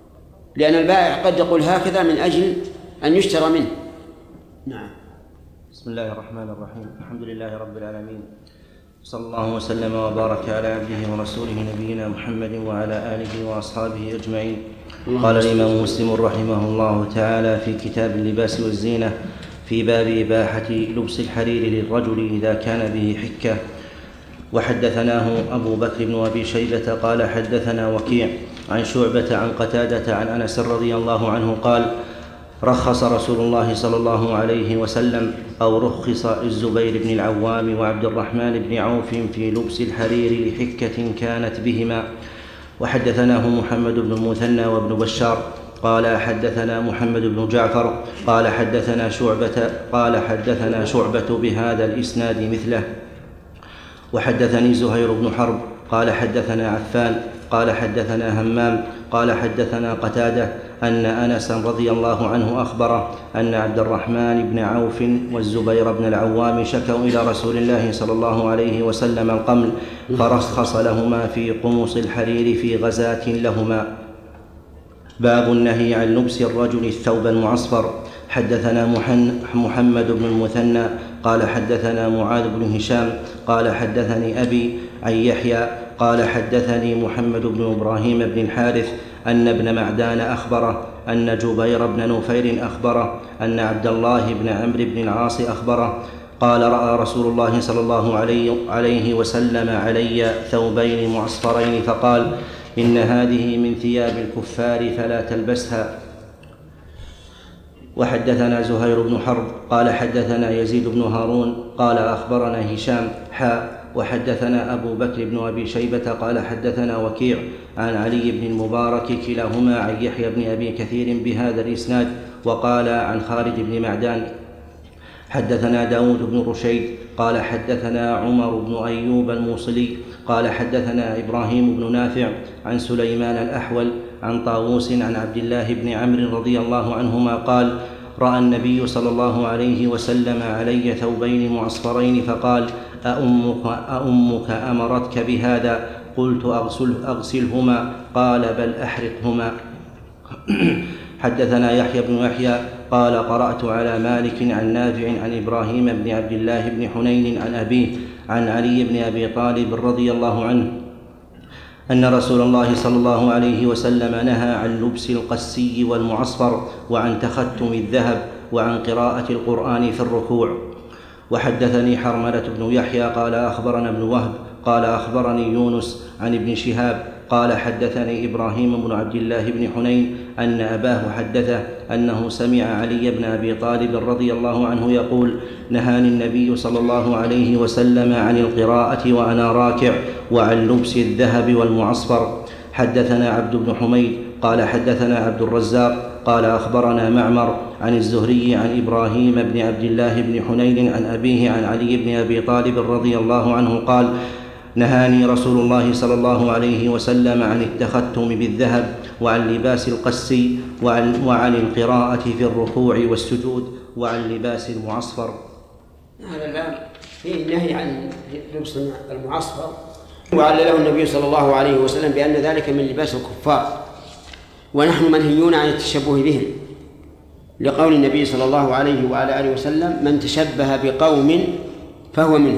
لأن البائع قد يقول هكذا من أجل أن يشترى منه. نعم. بسم الله الرحمن الرحيم. الحمد لله رب العالمين، صلى الله وسلم وبارك على عبده ورسوله نبينا محمد وعلى آله وأصحابه أجمعين. قال الإمام مسلم رحمه الله تعالى في كتاب اللباس والزينة في باب إباحة لبس الحرير للرجل إذا كان به حكة. وحدثناه أبو بكر بن أبي شيبة قال حدثنا وكيع عن شعبة عن قتادة عن أنس رضي الله عنه قال: رخص رسول الله صلى الله عليه وسلم أو رخص الزبير بن العوام وعبد الرحمن بن عوف في لبس الحرير لحكة كانت بهما. وحدثناه محمد بن المثنى وابن بشار قال حدثنا محمد بن جعفر قال حدثنا شعبة قال حدثنا شعبة بهذا الإسناد مثله. وحدثني زهير بن حرب قال حدثنا عفان قال حدثنا همام قال حدثنا قتادة أن أنسا رضي الله عنه أخبره أن عبد الرحمن بن عوف والزبير بن العوام شكوا إلى رسول الله صلى الله عليه وسلم القمل فرخص لهما في قمص الحرير في غزاة لهما. باب النهي عن لبس الرجل الثوب المعصفر. حدثنا محمد بن المثنى قال حدثنا معاذ بن هشام قال حدثني أبي عن يحيى قال حدثني محمد بن إبراهيم بن الحارث أن ابن معدان أخبره أن جبير بن نفير أخبره أن عبد الله بن عمرو بن العاص أخبره قال: رأى رسول الله صلى الله عليه وسلم علي ثوبين معصفرين فقال: إن هذه من ثياب الكفار فلا تلبسها. وحدثنا زهير بن حرب قال حدثنا يزيد بن هارون قال أخبرنا هشام حاء وحدثنا أبو بكر بن أبي شيبة قال حدثنا وكيع عن علي بن المبارك كلاهما عن يحيى بن أبي كثير بهذا الإسناد. وقال عن خالد بن معدان حدثنا داود بن رشيد قال حدثنا عمر بن أيوب الموصلي قال حدثنا إبراهيم بن نافع عن سليمان الأحول عن طاووس عن عبد الله بن عمرو رضي الله عنهما قال: رأى النبي صلى الله عليه وسلم علي ثوبين معصفرين فقال: أأمك, أأمك أمرتك بهذا؟ قلت: أغسل أغسلهما. قال: بل أحرقهما. حدثنا يحيى بن يحيى قال: قرأت على مالك عن نافع عن إبراهيم بن عبد الله بن حنين عن أبيه عن علي بن أبي طالب رضي الله عنه أن رسول الله صلى الله عليه وسلم نهى عن لبس القسي والمعصفر وعن تختم الذهب وعن قراءة القرآن في الركوع. وحدثني حرملة بن يحيى قال أخبرنا ابن وهب قال أخبرني يونس عن ابن شهاب قال حدثني إبراهيم بن عبد الله بن حنين أن أباه حدثه أنه سمع علي بن أبي طالب رضي الله عنه يقول: نهاني النبي صلى الله عليه وسلم عن القراءة وأنا راكع وعن لبس الذهب والمعصفر. حدثنا عبد بن حميد قال حدثنا عبد الرزاق قال أخبرنا معمر عن الزهري عن إبراهيم بن عبد الله بن حنين عن أبيه عن علي بن أبي طالب رضي الله عنه قال: نهاني رسول الله صلى الله عليه وسلم عن التختم بالذهب وعن لباس القسي وعن, وعن القراءة في الركوع والسجود وعن لباس المعصفر. هذا الباب فيه النهي عن لبس المعصفر، وعلله النبي صلى الله عليه وسلم بأن ذلك من لباس الكفار، ونحن منهيون عن التشبه بهم، لقول النبي صلى الله عليه وعلى آله وسلم: من تشبه بقوم فهو منهم.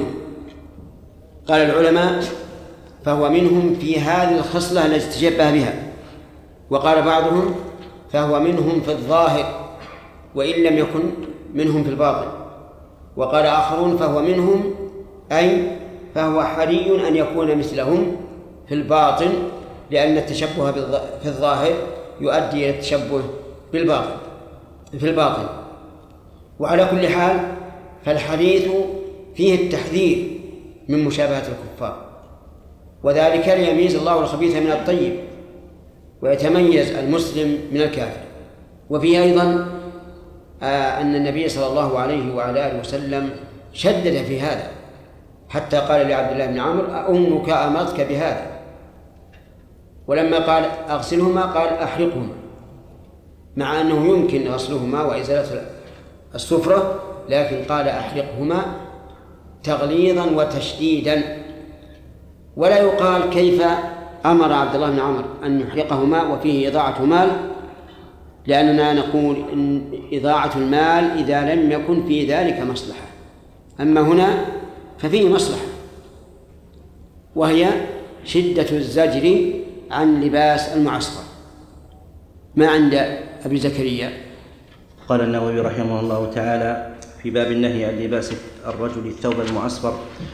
قال العلماء: فهو منهم في هذه الخصلة التي تشبه بها. وقال بعضهم: فهو منهم في الظاهر وإن لم يكن منهم في الباطن. وقال آخرون: فهو منهم أي فهو حري أن يكون مثلهم في الباطن، لأن التشبه في الظاهر يؤدي إلى التشبه بالباطن في الباطن. وعلى كل حال فالحديث فيه التحذير من مشابهة الكفار، وذلك ليميز الله الخبيث من الطيب ويتميز المسلم من الكافر. وفيه أيضا آه أن النبي صلى الله عليه وعلى آله وسلم شدد في هذا، حتى قال لعبد الله بن عمرو: أمك أمرتك بهذا. ولما قال أغسلهما قال أحرقهما، مع أنه يمكن غسلهما وإزالة السفرة، لكن قال أحرقهما تغليظا وتشديدا. ولا يقال كيف أمر عبد الله بن عمرو أن يحرقهما وفيه إضاعة مال، لأننا نقول إن إضاعة المال إذا لم يكن في ذلك مصلحة، أما هنا ففيه مصلحة، وهي شدة الزجر عن لباس المعصفر. ما عند أبي زكريا؟ قال النووي رحمه الله تعالى في باب النهي عن لباس الرجل الثوب المعصفر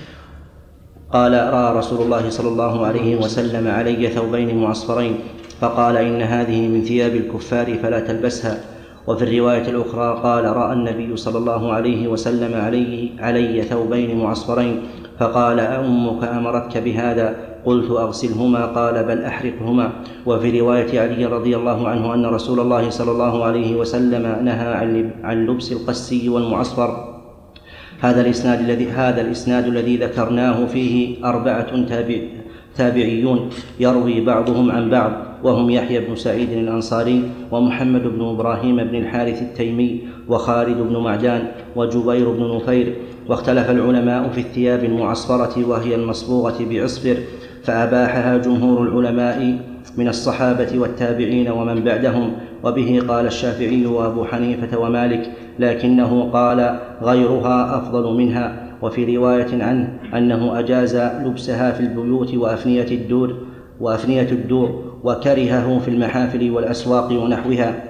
قال: رأى رسول الله صلى الله عليه وسلم علي ثوبين معصفرين فقال: إن هذه من ثياب الكفار فلا تلبسها. وفي الرواية الأخرى قال: رأى النبي صلى الله عليه وسلم علي, علي ثوبين معصفرين فقال: أمك أمرتك بهذا؟ قلت: أغسلهما. قال: بل أحرقهما. وفي رواية علي رضي الله عنه أن رسول الله صلى الله عليه وسلم نهى عن لبس القسي والمعصفر. هذا الإسناد الذي هذا الإسناد الذي ذكرناه فيه أربعة تابع تابعيون يروي بعضهم عن بعض، وهم يحيى بن سعيد الأنصاري، ومحمد بن إبراهيم بن الحارث التيمي، وخالد بن معدان، وجبير بن نفير. واختلف العلماء في الثياب المعصفرة وهي المصبوغة بعصفر، فأباحها جمهور العلماء من الصحابة والتابعين ومن بعدهم، وبه قال الشافعي وأبو حنيفة ومالك، لكنه قال غيرها أفضل منها. وفي رواية عنه أنه أجاز لبسها في البيوت وأفنية الدور وأفنية الدور وكرهه في المحافل والأسواق ونحوها.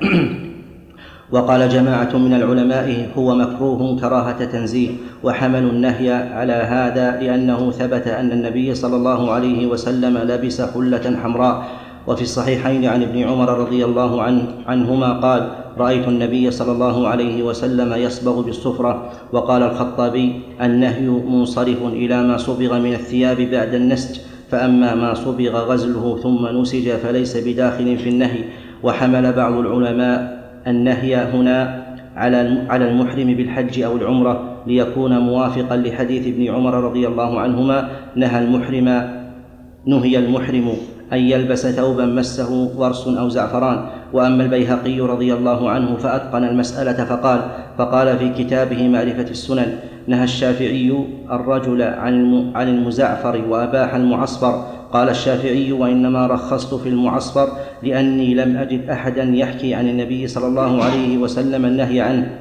وقال جماعة من العلماء هو مكروه كراهة تنزيه، وحملوا النهي على هذا لأنه ثبت أن النبي صلى الله عليه وسلم لبس حلة حمراء. وفي الصحيحين عن ابن عمر رضي الله عنه عنهما قال: رأيت النبي صلى الله عليه وسلم يصبغ بالصفرة. وقال الخطابي: النهي منصرف إلى ما صبغ من الثياب بعد النسج، فأما ما صبغ غزله ثم نسج فليس بداخل في النهي. وحمل بعض العلماء النهي هنا على المحرم بالحج أو العمرة ليكون موافقا لحديث ابن عمر رضي الله عنهما: نهى المحرم نهي المحرم أن يلبس ثوبا مسه ورس أو زعفران. وأما البيهقي رضي الله عنه فأتقن المسألة فقال فقال في كتابه معرفة السنن: نهى الشافعي الرجل عن المزعفر وأباح المعصفر. قال الشافعي: وإنما رخصت في المعصفر لأني لم أجد أحدا يحكي عن النبي صلى الله عليه وسلم النهي عنه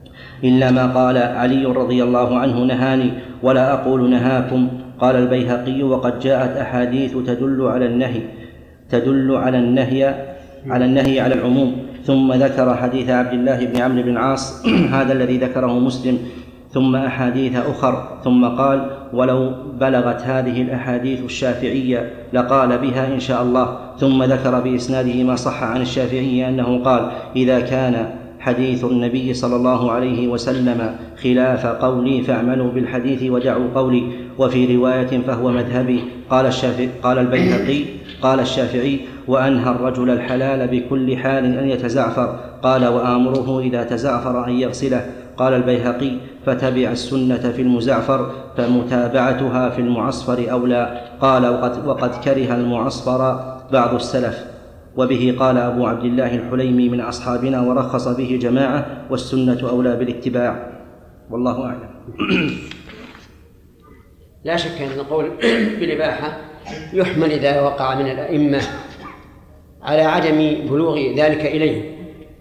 إلا ما قال علي رضي الله عنه: نهاني ولا أقول نهاكم. قال البيهقي: وقد جاءت أحاديث تدل على النهي تدل على النهي على النهي على العموم. ثم ذكر حديث عبد الله بن عمرو بن العاص هذا الذي ذكره مسلم، ثم أحاديث أخر، ثم قال: ولو بلغت هذه الأحاديث الشافعية لقال بها إن شاء الله. ثم ذكر بإسناده ما صح عن الشافعي أنه قال: إذا كان حديث النبي صلى الله عليه وسلم خلاف قولي فاعملوا بالحديث ودعوا قولي. وفي رواية: فهو مذهبي. قال الشافعي قال البيهقي قال الشافعي: وأنهى الرجل الحلال بكل حال أن يتزعفر. قال: وآمره إذا تزعفر أن يغسله. قال البيهقي: فتبع السنة في المزعفر فمتابعتها في المعصفر أولى. قال: وقد, وقد كره المعصفر بعض السلف. وبه قال أبو عبد الله الحليمي من أصحابنا ورخص به جماعة، والسنة أولى بالاتباع، والله أعلم. لا شك أن القول بالإباحة يحمل إذا وقع من الأئمة على عدم بلوغ ذلك إليه،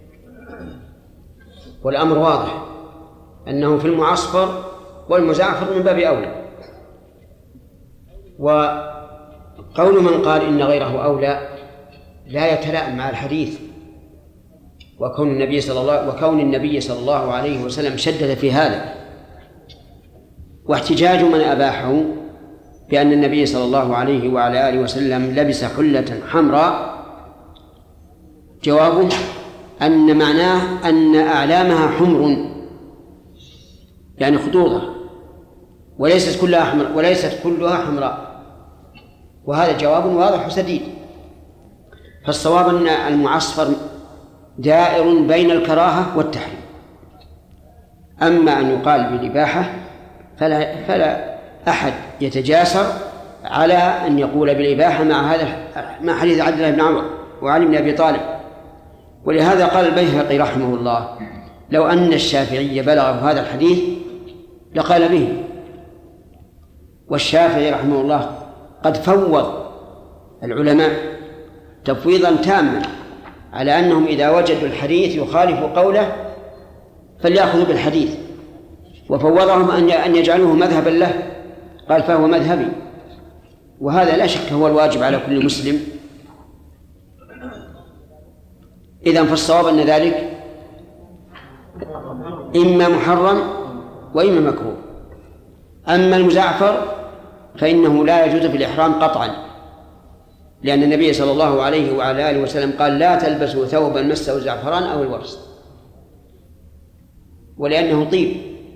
والأمر واضح أنه في المعصفر والمزعفر من باب أولى. وقول من قال إن غيره أولى لا يتلائم مع الحديث، وكون النبي صلى الله وكون النبي صلى الله عليه وسلم شدد في هذا. واحتجاج من أباحه بأن النبي صلى الله عليه وعلى آله وسلم لبس حلة حمراء جوابه أن معناه أن أعلامها حمر، يعني خطوطة، وليست كلها حمر وليست كلها حمراء، وهذا جواب واضح وسديد. فالصواب أن المعصفر دائر بين الكراهة والتحريم. أما أن يقال بالإباحة فلا, فلا أحد يتجاسر على أن يقول بالإباحة مع هذا مع حديث عبد الله بن عمر وعلي بن أبي طالب. ولهذا قال البيهقي رحمه الله: لو أن الشافعي بلغه هذا الحديث لقال به. والشافعي رحمه الله قد فوض العلماء تفويضا تاما على أنهم إذا وجدوا الحديث يخالف قوله فليأخذوا بالحديث، وفوضهم أن يجعلوه مذهبا له، قال فهو مذهبي. وهذا لا شك هو الواجب على كل مسلم. إذن فالصواب أن ذلك إما محرم وإما مكروه. أما المزعفر فإنه لا يجوز في الإحرام قطعا، لأن النبي صلى الله عليه وعلى آله وسلم قال لا تلبسوا ثوبا مسه الزعفران أو الورس، ولأنه طيب.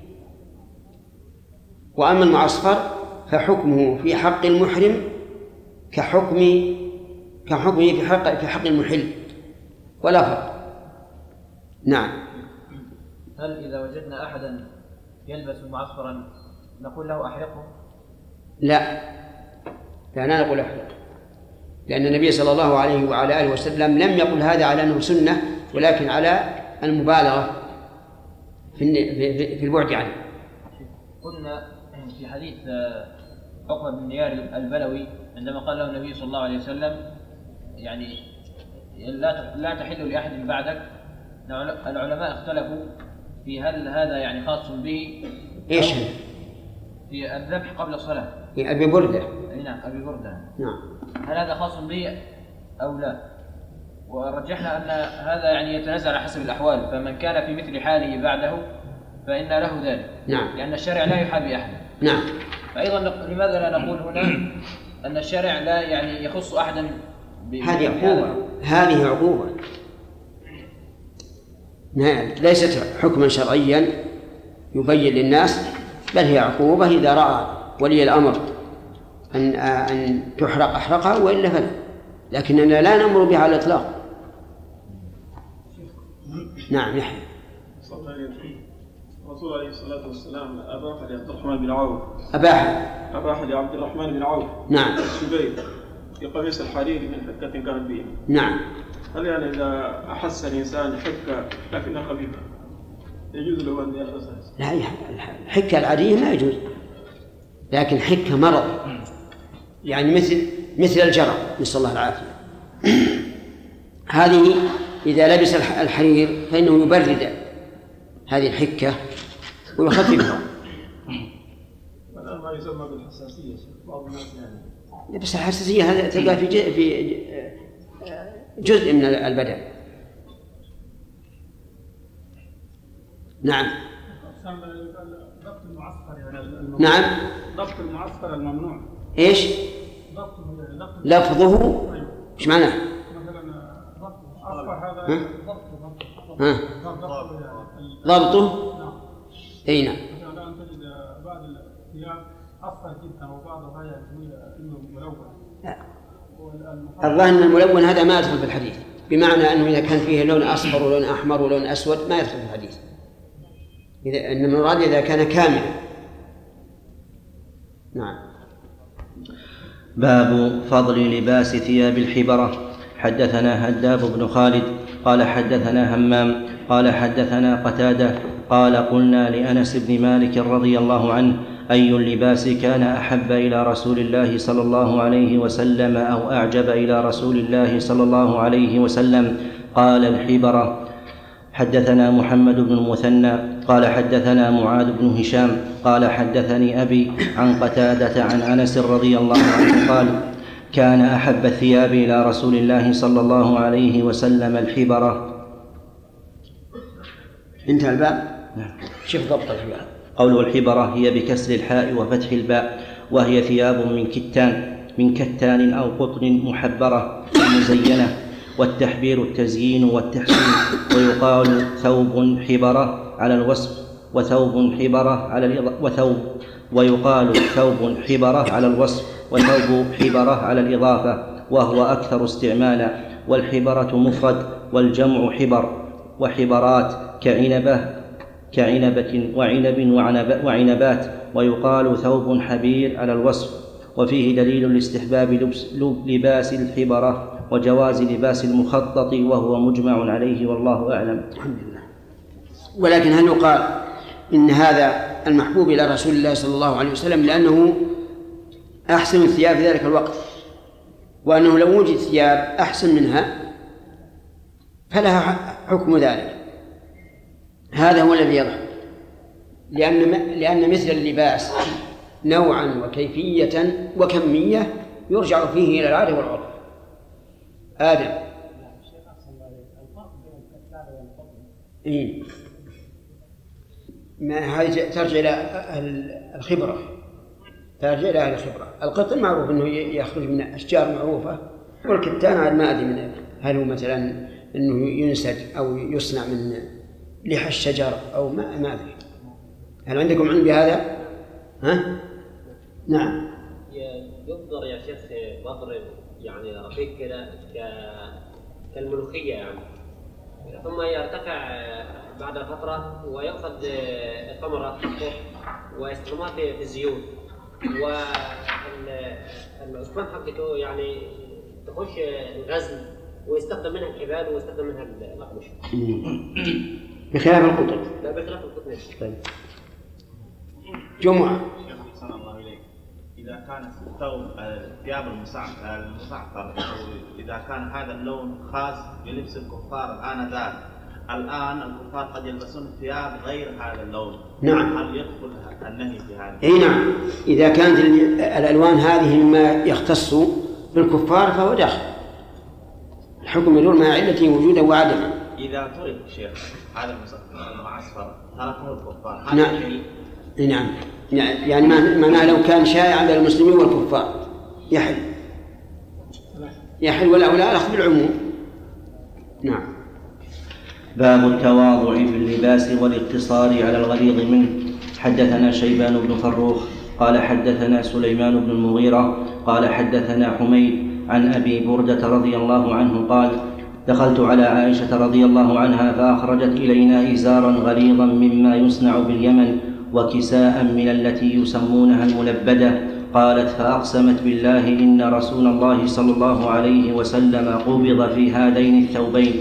وأما المعصفر فحكمه في حق المحرم كحكم كحكمه في حق في حق المحل ولا فرق. نعم. هل إذا وجدنا أحدا يلبس معصفرا نقول له أحرقه؟ لا لا لا نقول أحرقه، لأن النبي صلى الله عليه وعلى آله وسلم لم يقل هذا على أنه سنة، ولكن على المبالغة في في البعد عنه. قلنا في حديث عقبة بن نيار البلوي عندما قال له النبي صلى الله عليه وسلم يعني لا لا تحل لأحد بعدك، العلماء اختلفوا في هل هذا يعني خاص به ايش في الذبح قبل الصلاة في أبي بردة. نعم أبي بردة. نعم. هل هذا خاص به أو لا؟ ورجحنا أن هذا يعني يتنازع على حسب الأحوال، فمن كان في مثل حاله بعده فإن له ذلك. نعم. لأن الشارع لا يحابي أحد. نعم. فأيضا لماذا لا نقول هنا أن الشارع لا يعني يخص أحدا؟ هذه عقوبة، هذه عقوبة ليست حكما شرعيا يبين للناس، بل هي عقوبة إذا رأى ولي الأمر أن أن تحرق أحرقها وإلا فلا، لكننا لا نأمر بها على الإطلاق. نعم. يحيى. الرسول عليه الصلاة والسلام أباح لعبد الرحمن بن عوف أباح أباح لعبد الرحمن بن عوف نعم السبيل في قميص الحرير من حكة كانت به. نعم. هل يعني إذا أحس الإنسان حكة لكنها خفيفة يجوز له أن يلبسها؟ لا، الحكة العادية لا يجوز، لكن حكة مرض يعني مثل مثل الجرب نسأل الله العافية هذه إذا لبس الحرير فإنه يبرد هذه الحكة ويخففها. والآن ما يسمى بالحساسية بعض الناس يعني. بس الحساسية هذا تبقى في جزء, في جزء من البدن. نعم. ضبط المعسكر يعني نعم. ضبط المعسكر الممنوع. ايش؟ لفظه ايش معناه؟ مثلا ضبط المعسكر هذا ضبطه ها ضبطه اي نعم. مثلا الان تجد بعض الثياب اصفر جدا وبعضها يعني انه ملون. الظاهر ان الملون هذا ما يدخل في الحديث، بمعنى انه اذا كان فيه لون اصفر ولون احمر ولون اسود ما يدخل في الحديث، اذا ان المراد اذا كان كاملا. نعم. باب فضل لباس ثياب الحبرة. حدثنا هداب بن خالد قال حدثنا همام قال حدثنا قتادة قال قلنا لأنس بن مالك رضي الله عنه أي اللباس كان أحب إلى رسول الله صلى الله عليه وسلم أو أعجب إلى رسول الله صلى الله عليه وسلم؟ قال الحبرة. حدثنا محمد بن المثنى قال حدثنا معاذ بن هشام قال حدثني أبي عن قتادة عن أنس رضي الله عنه قال كان أحب الثياب إلى رسول الله صلى الله عليه وسلم الحبرة. انتهى الباب. شوف ضبط الحبرة. قوله الحبرة هي بكسر الحاء وفتح الباء، وهي ثياب من كتان من كتان أو قطن محبرة مزينة، والتحبير التزيين والتحسين، ويقال ثوب حبرة على الوصف وثوب حبرة على الإضافة وثوب ويقال ثوب حبرة على الوصف وثوب حبرة على الإضافة، وهو أكثر استعمالا. والحبرة مفرد والجمع حبر، وحبرات كعنبة كعنبة وعنب وعنب وعنبات، ويقال ثوب حبير على الوصف. وفيه دليل لاستحباب لباس الحبرة وجواز لباس المخطط، وهو مجمع عليه والله أعلم. الحمد لله. ولكن هل يقال إن هذا المحبوب إلى رسول الله صلى الله عليه وسلم لأنه أحسن الثياب في ذلك الوقت، وأنه لو وجد ثياب أحسن منها فلها حكم ذلك. هذا هو الذي يظهر، لأن لأن مثل اللباس نوعا وكيفية وكمية يرجع فيه إلى العادة والعرف. آدم. إيه؟ ما هذه ترجع إلى الخبرة، ترجع إلى الخبرة. القطن معروف أنه يخرج من أشجار معروفة، والكتان ما أدري من هل هو مثلا أنه ينسج أو يصنع من لحى الشجر أو ما ما أدري. هل عندكم علم بهذا؟ ها؟ نعم. يقدر يا شيخ مضرب يعني رقيق كده كالملوخية يعني، ثم يرتفع بعد فترة ويأخذ الثمرة ويستخدمها في الزيوت، والعثمان حقته يعني تخش الغزل ويستخدم منها الحبال ويستخدم منها الأقمشة. بخلاف القطن. لا بخلاف القطن. طيب. جمعة. أحسن الله إليك. إذا كان الثوب الثياب المسعفر إذا كان هذا اللون خاص بلبس الكفار آنذاك، الآن الكفار قد يلبسون ثياب غير هذا اللون. نعم. هل يدخل النهي في هذا؟ أي نعم، إذا كانت الألوان هذه مما يختص بالكفار فهو داخل. الحكم يدور مع علته وجودا وعدما. إذا ترك شيخ هذا المعصفر تركه الكفار. نعم. نعم. يعني معناه لو كان شائعا على المسلمين والكفار يحل يحل ولا ولا الأخذ بالعموم. نعم. باب التواضع في اللباس والاقتصار على الغليظ منه. حدثنا شيبان بن فروخ قال حدثنا سليمان بن المغيرة قال حدثنا حميد عن أبي بردة رضي الله عنه قال دخلت على عائشة رضي الله عنها فأخرجت إلينا إزارا غليظا مما يصنع باليمن وكساء من التي يسمونها الملبدة. قالت فأقسمت بالله إن رسول الله صلى الله عليه وسلم قبض في هذين الثوبين.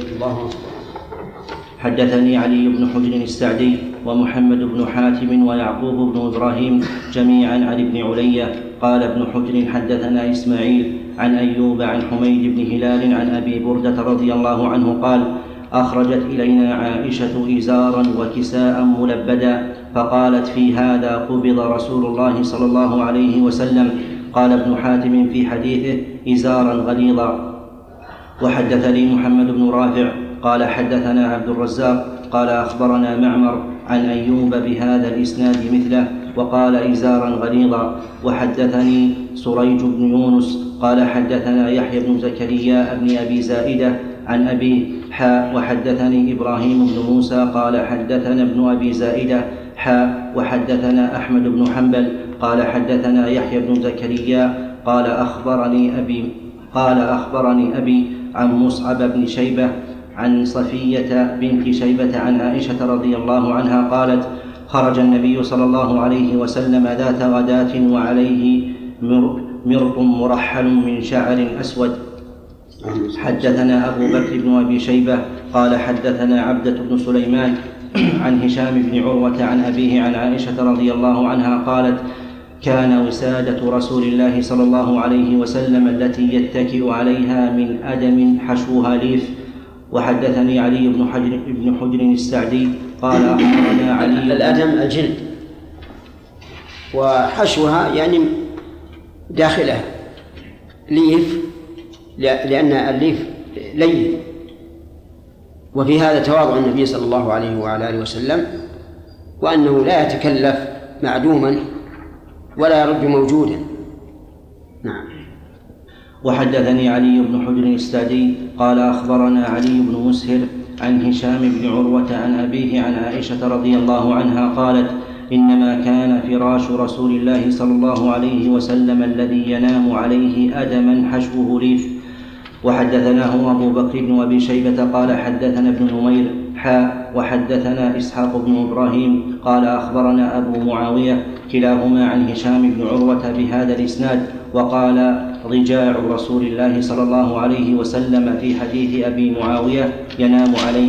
حدثني علي بن حجر السعدي ومحمد بن حاتم ويعقوب بن إبراهيم جميعا عن ابن علية قال ابن حجر حدثنا إسماعيل عن أيوب عن حميد بن هلال عن أبي بردة رضي الله عنه قال أخرجت إلينا عائشة إزارا وكساء ملبدا فقالت في هذا قبض رسول الله صلى الله عليه وسلم. قال ابن حاتم في حديثه إزارا غليظا. وحدث لي محمد بن رافع قال حدثنا عبد الرزاق قال أخبرنا معمر عن أيوب بهذا الإسناد مثله وقال إزارا غليظا. وحدثني سريج بن يونس قال حدثنا يحيى بن زكريا بن أبي زائدة عن أبي حاء وحدثني إبراهيم بن موسى قال حدثنا ابن أبي زائدة حاء وحدثنا أحمد بن حنبل قال حدثنا يحيى بن زكريا قال أخبرني أبي قال أخبرني أبي عن مصعب بن شيبة عن صفية بنت شيبة عن عائشة رضي الله عنها قالت خرج النبي صلى الله عليه وسلم ذات غداة وعليه مرط مرحل من شعر أسود. حدثنا أبو بكر بن أبي شيبة قال حدثنا عبدة بن سليمان عن هشام بن عروة عن أبيه عن عائشة رضي الله عنها قالت كان وسادة رسول الله صلى الله عليه وسلم التي يتكئ عليها من أدم حشوها ليف. وحدثني علي بن حجر بن حجر السعدي قال أخبرنا علي. الأدم الجلد وحشوها يعني داخلها ليف لأن الليف لين. وفي هذا تواضع النبي صلى الله عليه وعلى آله وسلم وأنه لا يتكلف معدوما ولا يرد موجودا. نعم. وحدثني علي بن حجر السعدي قال أخبرنا علي بن مسهر عن هشام بن عروة عن أبيه عن عائشة رضي الله عنها قالت إنما كان فراش رسول الله صلى الله عليه وسلم الذي ينام عليه أدما حشوه ليف. وحدثناه أبو بكر بن أبي شيبة قال حدثنا ابن نمير حاء وحدثنا إسحاق بن إبراهيم قال أخبرنا أبو معاوية كلاهما عن هشام بن عروة بهذا الإسناد وقال ضجاع رسول الله صلى الله عليه وسلم في حديث أبي معاوية ينام عليه.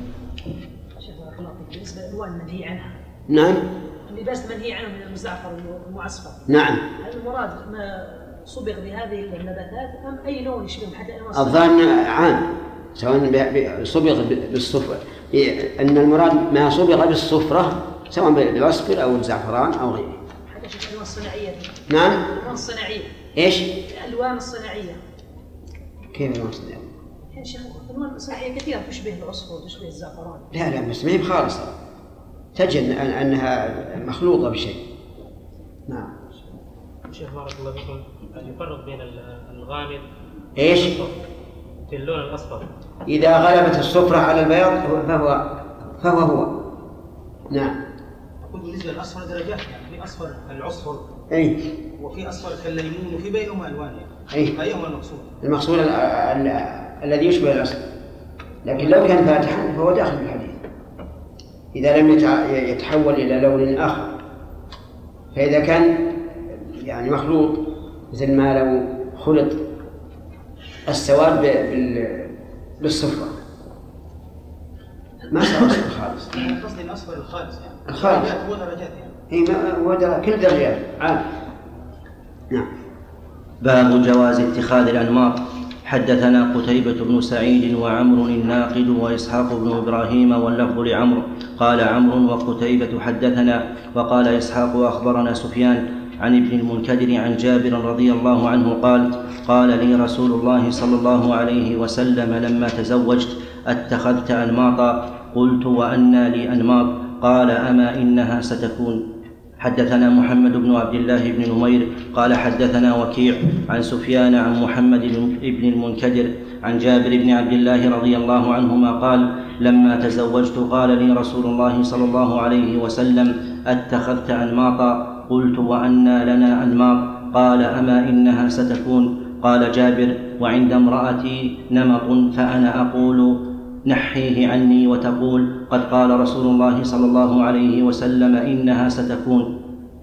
بالنسبة للألوان المنهي عنها. نعم. اللباس منهي عنه من المزعفر والمعصفر. نعم. هل المراد ما صبغ بهذه النباتات أم أي لون يشبه حتى الظاهر عام سواء صبغ بالصفرة، أن المراد ما صبغ بالصفرة سواء بالأصفر أو الزعفران أو غيره. هذا شيء الألوان الصناعية. نعم. الألوان الصناعية. إيش؟ الألوان الصناعية. كيف الألوان الصناعية؟ يا شيخ الألوان الصناعية كثيرة تشبه الأصفر وتشبه الزعفران. لا لا بس ما هي خالصة، تجد أنها مخلوطة بشيء. نعم. شيخ بارك الله فيكم، يفرق بين الغامق ايش؟ في اللون الاصفر. اذا غلبت الصفرة على البياض فهو فهو هو. نعم. أقول بالنسبة للأصفر درجات، يعني في أصفر العصفر اي وفي أصفر كالليمون وفي بينهما ألوان يعني. اي أيهما المقصود؟ المقصود الذي يشبه الأصفر، لكن لو كان فاتحا فهو داخل في الحديث إذا لم يتحول إلى لون آخر. فإذا كان يعني مخلوط مثل ما لو خلط السواد بالصفرة ما صار أصفر خالص. قصدي الأصفر الخالص يعني. الخالص. هو درجات يعني. إيه هو درجات، كل درجات عام. نعم. باب جواز اتخاذ الأنماط. حدثنا قتيبة بن سعيد وعمر الناقد وإسحاق بن إبراهيم واللفظ لعمرو قال عمرو وقتيبة حدثنا وقال إسحاق أخبرنا سفيان عن ابن المنكدر عن جابر رضي الله عنه قال قال لي رسول الله صلى الله عليه وسلم لما تزوجت اتخذت أنماطا؟ قلت وأنى لي أنماط؟ قال أما إنها ستكون. حدثنا محمد بن عبد الله بن نمير قال حدثنا وكيع عن سفيان عن محمد بن المنكدر عن جابر بن عبد الله رضي الله عنهما قال لما تزوجت قال لي رسول الله صلى الله عليه وسلم اتخذت أنماطا؟ قلت وأنى لنا أنماط؟ قال أما إنها ستكون. قال جابر وعند امرأتي نمط فأنا أقول نحيه عني وتقول قد قال رسول الله صلى الله عليه وسلم إنها ستكون.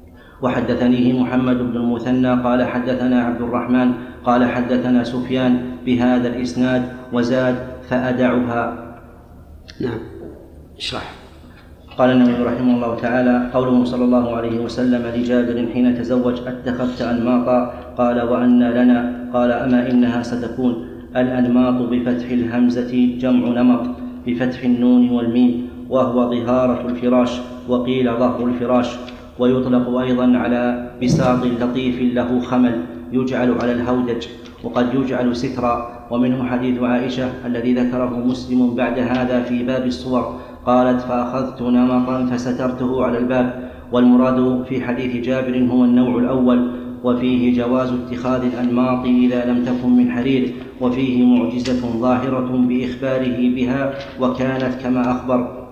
وحدثنيه محمد بن المثنى قال حدثنا عبد الرحمن قال حدثنا سفيان بهذا الإسناد وزاد فأدعها. نعم. اشرح. قال النبي رحمه الله تعالى قوله صلى الله عليه وسلم لجابر حين تزوج اتخذت أنماطا؟ قال وأنى لنا؟ قال أما إنها ستكون. الأنماط بفتح الهمزة جمع نمط بفتح النون والميم وهو ظهارة الفراش وقيل ظهر الفراش. ويطلق أيضا على بساط لطيف له خمل يجعل على الهودج وقد يجعل سترا. ومنه حديث عائشة الذي ذكره مسلم بعد هذا في باب الصور قالت فأخذت نمطا فسترته على الباب. والمراد في حديث جابر هو النوع الأول وفيه جواز اتخاذ الأنماط إذا لم تكن من حرير وفيه معجزة ظاهرة بإخباره بها وكانت كما أخبر.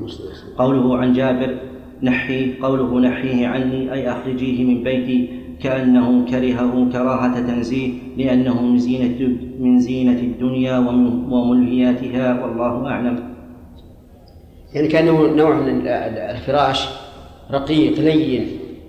قوله عن جابر نحي قوله نحيه عني أي أخرجيه من بيتي كأنه كرهه كراهة تنزيه لأنه من زينة, من زينة الدنيا وملهياتها والله أعلم. يعني كان نوع من الفراش رقيق لين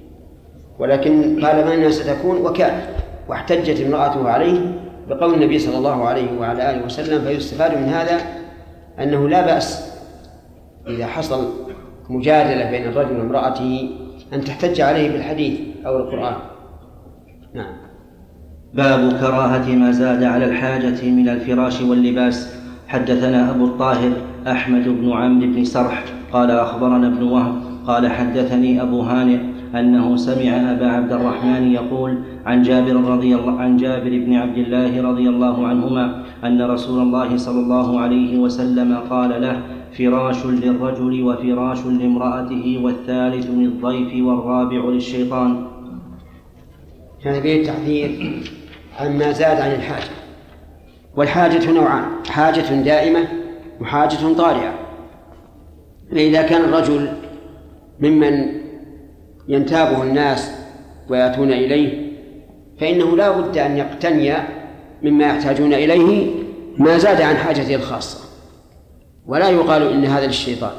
ولكن قال ما إنها ستكون وكان. واحتجت امرأته عليه بقول النبي صلى الله عليه وعلى آله وسلم. فيستفاد من هذا أنه لا بأس إذا حصل مجادلة بين الرجل وامرأته أن تحتج عليه بالحديث أو القرآن. نعم. باب كراهة ما زاد على الحاجة من الفراش واللباس. حدثنا أبو الطاهر أحمد بن عمرو بن سرح قال أخبرنا ابن وهب قال حدثني أبو هانئ أنه سمع أبا عبد الرحمن يقول عن جابر رضي الله عن جابر بن عبد الله رضي الله عنهما أن رسول الله صلى الله عليه وسلم قال له فراش للرجل وفراش لامرأته والثالث للضيف والرابع للشيطان. كان فيه التحذير عما زاد عن الحاجة. والحاجة نوعان حاجة دائمة وحاجة طارئة. فإذا كان الرجل ممن ينتابه الناس ويأتون إليه فإنه لا بد أن يقتني مما يحتاجون إليه ما زاد عن حاجته الخاصة ولا يقال إن هذا للشيطان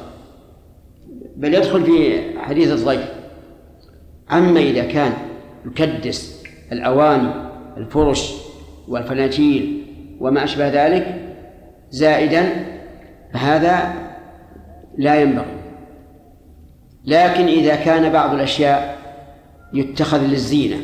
بل يدخل في حديث الضيف. أما إذا كان يكدس الأواني الفرش والفناجيل وما أشبه ذلك زائدا فهذا لا ينبغي. لكن إذا كان بعض الأشياء يتخذ للزينة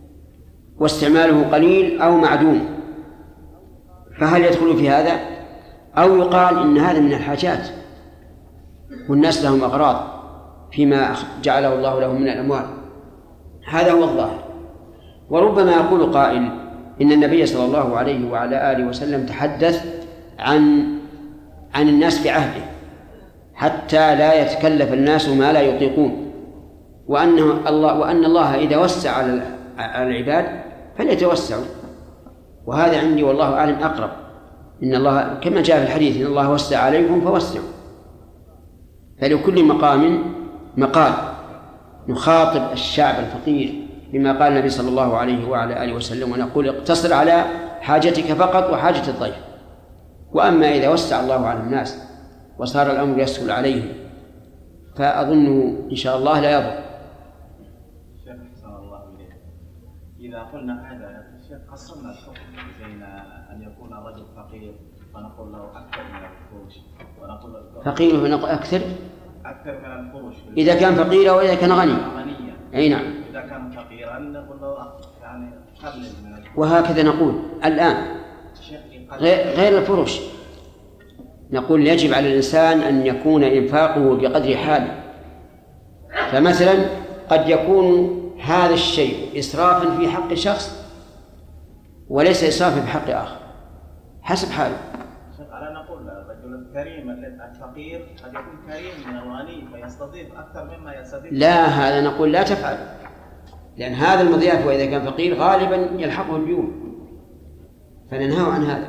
واستعماله قليل أو معدوم فهل يدخل في هذا؟ أو يقال إن هذا من الحاجات والناس لهم أغراض فيما جعله الله لهم من الأموال. هذا هو الظاهر. وربما يقول قائل إن النبي صلى الله عليه وعلى آله وسلم تحدث عن عن الناس في عهده حتى لا يتكلف الناس ما لا يطيقون، وأنه الله وأن الله إذا وسع على العباد فليتوسعوا، وهذا عندي والله أعلم أقرب. إن الله كما جاء في الحديث إن الله وسع عليكم فوسعوا، فلكل مقام مقال. نخاطب الشعب الفقير بما قال النبي صلى الله عليه وعلى آله وسلم ونقول اقتصر على حاجتك فقط وحاجة الضيف. وأما إذا وسع الله على الناس وصار الأمر يسهل عليهم فأظن إن شاء الله لا يضر. شيخ أحسن الله إليك، إذا قلنا هذا يا شيخ قسمنا الحكم بين أن يكون الرجل فقير فنقول له أكثر من الفروش، ونقول فقير فنقول أكثر أكثر من الفروش إذا كان فقيرا وإذا كان غني. غنيا. أي نعم. إذا كان فقيرا نقول له يعني قلل من الفروش. وهكذا نقول الآن غير الفروش، نقول يجب على الإنسان أن يكون إنفاقه بقدر حاله. فمثلا قد يكون هذا الشيء إسرافا في حق شخص وليس إسرافا في حق آخر حسب حاله. على نقول الرجل الكريم الفقير قد يكون كريم من الغني فيستضيف أكثر مما يستضيف. لا، هذا نقول لا تفعل، لأن هذا المضياف وإذا كان فقير غالبا يلحقه الديون، فننهى عن هذا.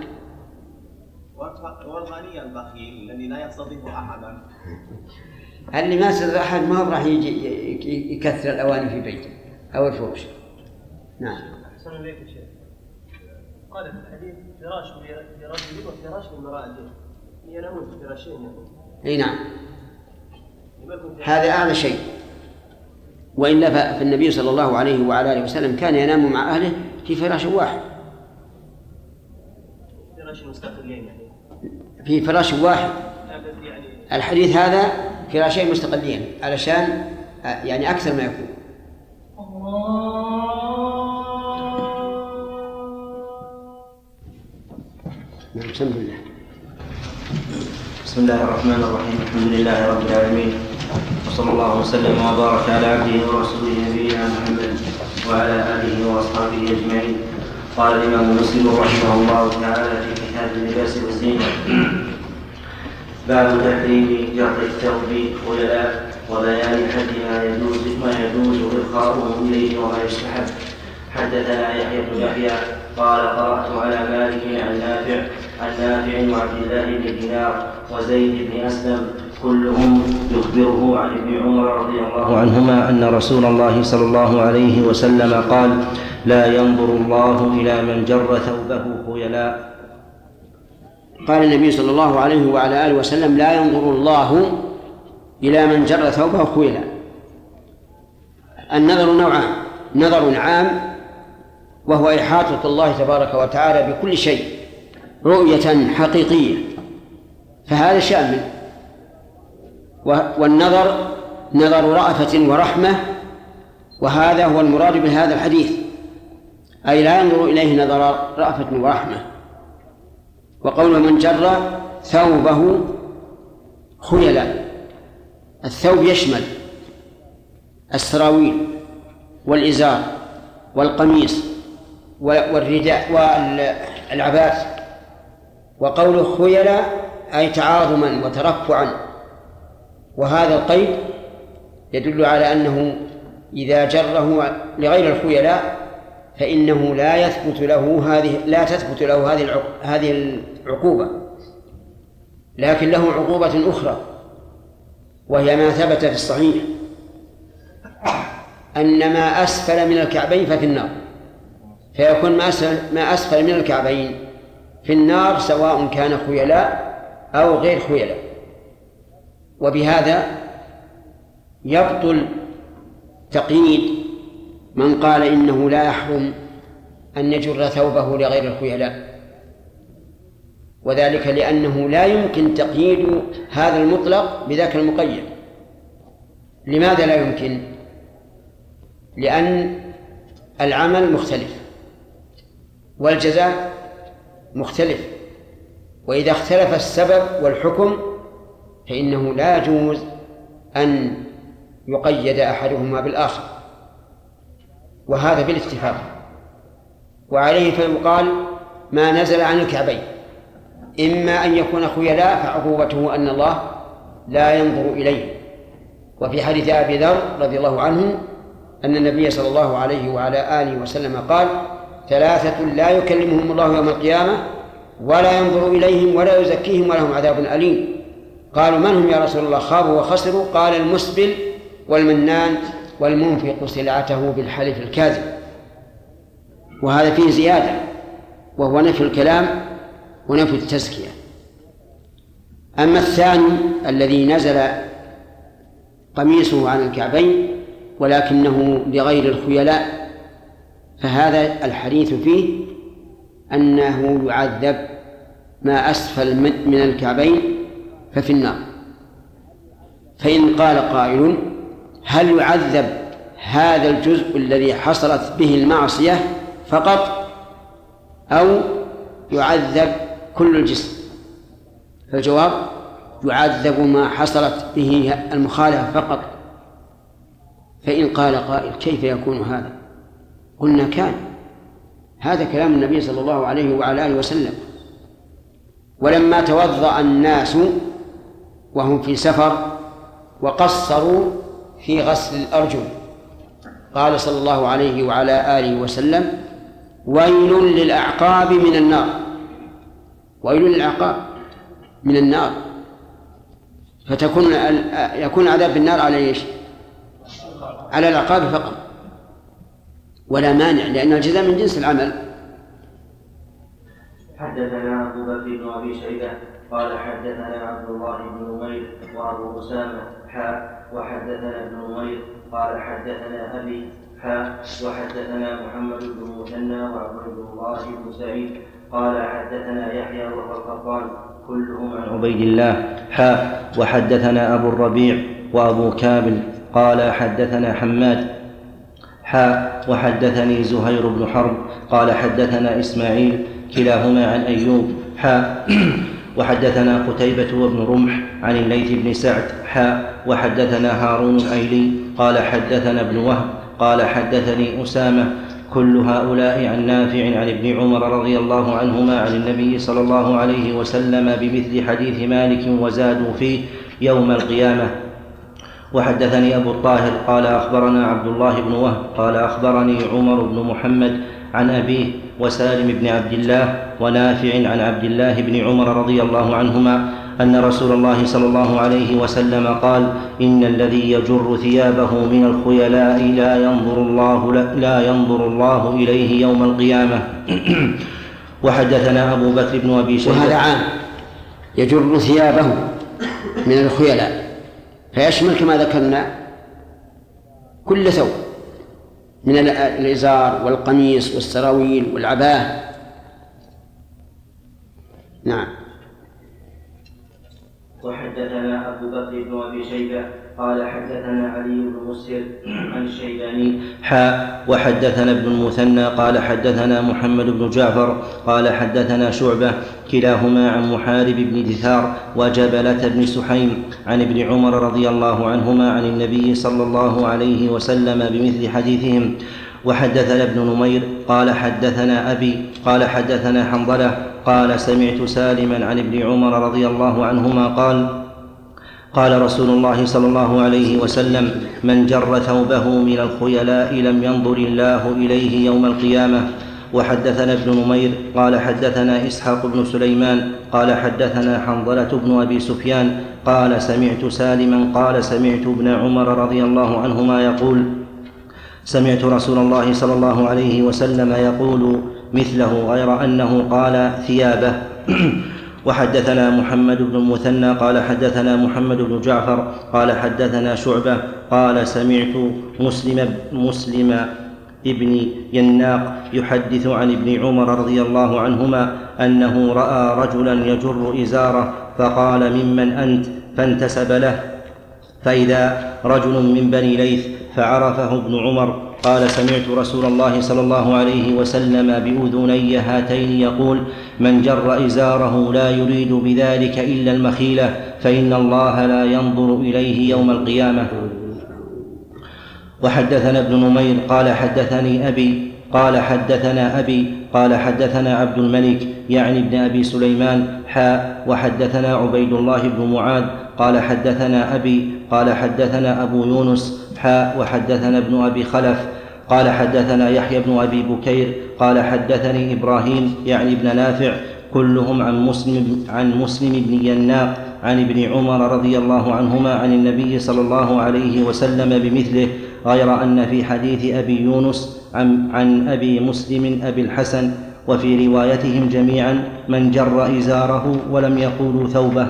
والغني البخيل الذي لا يستضيف أحدا، اللي ما يستضيف أحد ما هو راح يجي يكثر الأواني في بيته أو الفروش. نعم. أحسن إليك يا شيخ. قال في الحديث فراش لرجل وفراش لامرأته، ينامون في فراشين يعني. أي نعم. هذا أعلى شيء. وإلا فالنبي صلى الله عليه وعلى آله وسلم كان ينام مع أهله في فراش واحد. فراش مستقلين يعني. في فراش واحد. الحديث هذا فراشين مستقلين علشان يعني أكثر ما يكون. بسم الله. بسم الله الرحمن الرحيم. الحمد لله رب العالمين، وصلى الله وسلم وبارك على عبده ورسوله نبينا محمد وعلى آله وأصحابه أجمعين. قال الإمام مسلم رحمه الله تعالى في كتاب اللباس والزينة: باب تحريم جر الثوب خيلاء وبيان حد ما يجوز ما يجوز إرخاؤه إليه وما يستحب. حدثنا يحيى بن يحيى قال قرأت على مالك عن نافع عن نافع وعبد الله بن دينار وزيد بن أسلم كلهم يخبره عن ابن عمر رضي الله عنهما أن رسول الله صلى الله عليه وسلم قال: لا ينظر الله إلى من جر ثوبه خيلاء. قال النبي صلى الله عليه وعلى آله وسلم: لا ينظر الله إلى من جر ثوبه خيلاء. النظر نوعان: نظر عام وهو إحاطة الله تبارك وتعالى بكل شيء رؤية حقيقية، فهذا شامل. والنظر نظر رأفة ورحمة، وهذا هو المراد بهذا الحديث، أي لا ينظر إليه نظر رأفة ورحمة. وقول من جر ثوبه خيلاء، الثوب يشمل السراويل والإزار والقميص والرداء والعباس. وقوله خيلاء أي تعاظما وترفعا، وهذا القيد يدل على أنه إذا جره لغير الخيلاء فإنه لا يثبت له هذه لا تثبت له هذه هذه العقوبة، لكن له عقوبة أخرى، وهي ما ثبت في الصحيح أن ما أسفل من الكعبين ففي النار، فيكون ما أسفل, ما أسفل من الكعبين في النار سواء كان خيلاء أو غير خيلاء. وبهذا يبطل تقييد من قال إنه لا يحرم أن يجر ثوبه لغير الخيلاء، وذلك لأنه لا يمكن تقييد هذا المطلق بذاك المقيد. لماذا لا يمكن؟ لأن العمل مختلف والجزاء مختلف، وإذا اختلف السبب والحكم فإنه لا يجوز أن يقيد أحدهما بالآخر، وهذا بالاتفاق. وعليه فيقال ما نزل عن الكعبين، إما أن يكون خيلاء فعقوبته أن الله لا ينظر إليه. وفي حديث أبي ذر رضي الله عنه أن النبي صلى الله عليه وعلى آله وسلم قال: ثلاثة لا يكلمهم الله يوم القيامة ولا ينظر إليهم ولا يزكيهم ولهم عذاب أليم. قالوا: من هم يا رسول الله؟ خابوا وخسروا. قال: المسبل والمنان والمنفق سلعته بالحلف الكاذب. وهذا فيه زيادة، وهو نفي الكلام ونفي التزكية. أما الثاني الذي نزل قميصه عن الكعبين ولكنه لغير الخيلاء، فهذا الحديث فيه أنه يعذب ما أسفل من الكعبين ففي النار. فإن قال قائل: هل يعذب هذا الجزء الذي حصلت به المعصية فقط أو يعذب كل الجسم؟ فالجواب: يعذب ما حصلت به المخالفة فقط. فإن قال قائل: كيف يكون هذا؟ قلنا: كان هذا كلام النبي صلى الله عليه وعلى آله وسلم. ولما توضأ الناس وهم في سفر وقصروا في غسل الأرجل قال صلى الله عليه وعلى آله وسلم: ويل للأعقاب من النار. ويل للأعقاب من النار. فتكون يكون عذاب النار على ايش؟ على العقاب فقط، ولا مانع لأن الجزاء من جنس العمل. حدثنا أبو بكر بن أبي شيبة قال حدثنا عبد الله بن نمير وأبو أسامة حاء وحدثنا ابن نمير قال حدثنا أبي حاء وحدثنا محمد بن المثنى وعبد الله بن سعيد قال حدثنا يحيى وهو القطان كلهم عن عبيد الله حاء وحدثنا أبو الربيع وأبو كامل قال حدثنا حماد حاء وحدثني زهير بن حرب قال حدثنا إسماعيل كلاهما عن أيوب حاء وحدثنا قتيبة وابن رمح عن الليث بن سعد حاء وحدثنا هارون الأيلي قال حدثنا ابن وهب قال حدثني أسامة كل هؤلاء عن نافع عن ابن عمر رضي الله عنهما عن النبي صلى الله عليه وسلم بمثل حديث مالك وزادوا فيه يوم القيامة. وحدثني أبو الطاهر قال أخبرنا عبد الله بن وهب قال أخبرني عمر بن محمد عن أبيه وسالم بن عبد الله ونافع عن عبد الله بن عمر رضي الله عنهما أن رسول الله صلى الله عليه وسلم قال إن الذي يجر ثيابه من الخيلاء لا ينظر الله, لا ينظر الله إليه يوم القيامة. وحدثنا أبو بكر بن أبي شيبة وهذا عام يجر ثيابه من الخيلاء فيشمل كما ذكرنا كل ثوب من الإزار والقميص والسراويل والعباءة. نعم. وحدثنا أبو بكر بن أبي شيبة قال حدثنا علي بن مسهر عن الشيباني حاء وحدثنا ابن المثنى قال حدثنا محمد بن جعفر قال حدثنا شعبة كلاهما عن محارب بن دثار وجبلة بن سحيم عن ابن عمر رضي الله عنهما عن النبي صلى الله عليه وسلم بمثل حديثهم. وحدثنا ابن نمير قال حدثنا أبي قال حدثنا حنظلة قال سمعت سالما عن ابن عمر رضي الله عنهما قال قال رسول الله صلى الله عليه وسلم من جر ثوبه من الخيلاء لم ينظر الله إليه يوم القيامة. وحدثنا ابن نمير قال حدثنا إسحاق بن سليمان قال حدثنا حنظلة بن أبي سفيان قال سمعت سالما قال سمعت ابن عمر رضي الله عنهما يقول سمعت رسول الله صلى الله عليه وسلم يقول مثله غير أنه قال ثيابه. وحدثنا محمد بن المثنى قال حدثنا محمد بن جعفر قال حدثنا شعبة قال سمعت مسلم مسلم ابن يناق يحدث عن ابن عمر رضي الله عنهما أنه رأى رجلا يجر إزاره فقال ممن أنت فانتسب له فإذا رجل من بني ليث فعرفه ابن عمر قال سمعت رسول الله صلى الله عليه وسلم بأذني هاتين يقول من جر إزاره لا يريد بذلك إلا المخيلة فإن الله لا ينظر إليه يوم القيامة. وحدثنا ابن نمير قال حدثني أبي قال حدثنا أبي قال حدثنا عبد الملك يعني ابن أبي سليمان حاء وحدثنا عبيد الله بن معاذ قال حدثنا أبي قال حدثنا أبو يونس حاء وحدثنا ابن أبي خلف قال حدثنا يحيى بن أبي بكير قال حدثني إبراهيم يعني ابن نافع كلهم عن مسلم عن مسلم بن يناق عن ابن عمر رضي الله عنهما عن النبي صلى الله عليه وسلم بمثله غير أن في حديث أبي يونس عن, عن أبي مسلم أبي الحسن وفي روايتهم جميعا من جر إزاره ولم يقولوا ثوبه.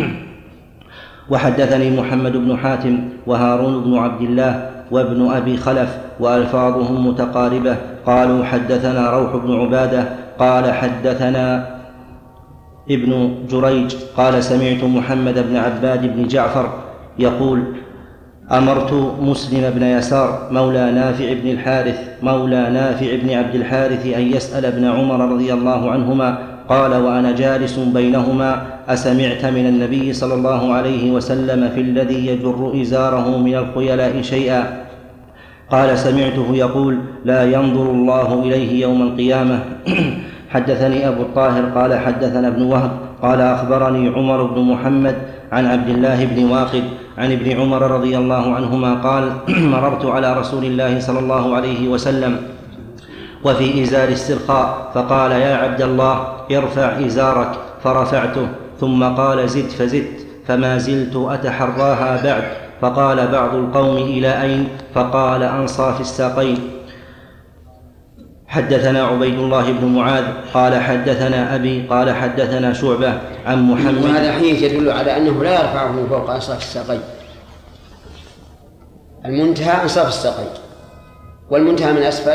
وحدثني محمد بن حاتم وهارون بن عبد الله وابن أبي خلف وألفاظهم متقاربة قالوا حدثنا روح بن عبادة قال حدثنا ابن جريج قال سمعت محمد بن عباد بن جعفر يقول أمرت مسلم بن يسار مولى نافع بن الحارث مولى نافع بن عبد الحارث أن يسأل ابن عمر رضي الله عنهما قال وأنا جالس بينهما أسمعت من النبي صلى الله عليه وسلم في الذي يجر إزاره من الخيلاء شيئا؟ قال سمعته يقول لا ينظر الله إليه يوم القيامة. حدثني أبو الطاهر قال حدثنا ابن وهب قال أخبرني عمر بن محمد عن عبد الله بن واقد عن ابن عمر رضي الله عنهما قال مررت على رسول الله صلى الله عليه وسلم وفي إزار السرقاء فقال يا عبد الله ارفع إزارك فرفعته ثم قال زد فزدت فما زلت أتحراها بعد فقال بعض القوم إلى أين؟ فقال أنصاف الساقين. حدثنا عبيد الله بن معاذ قال حدثنا أبي قال حدثنا شعبة عن محمد. وهذا حديث يدل على أنه لا يرفعه من فوق أنصاف الساقين، المنتهى أنصاف الساقين والمنتهى من أسفل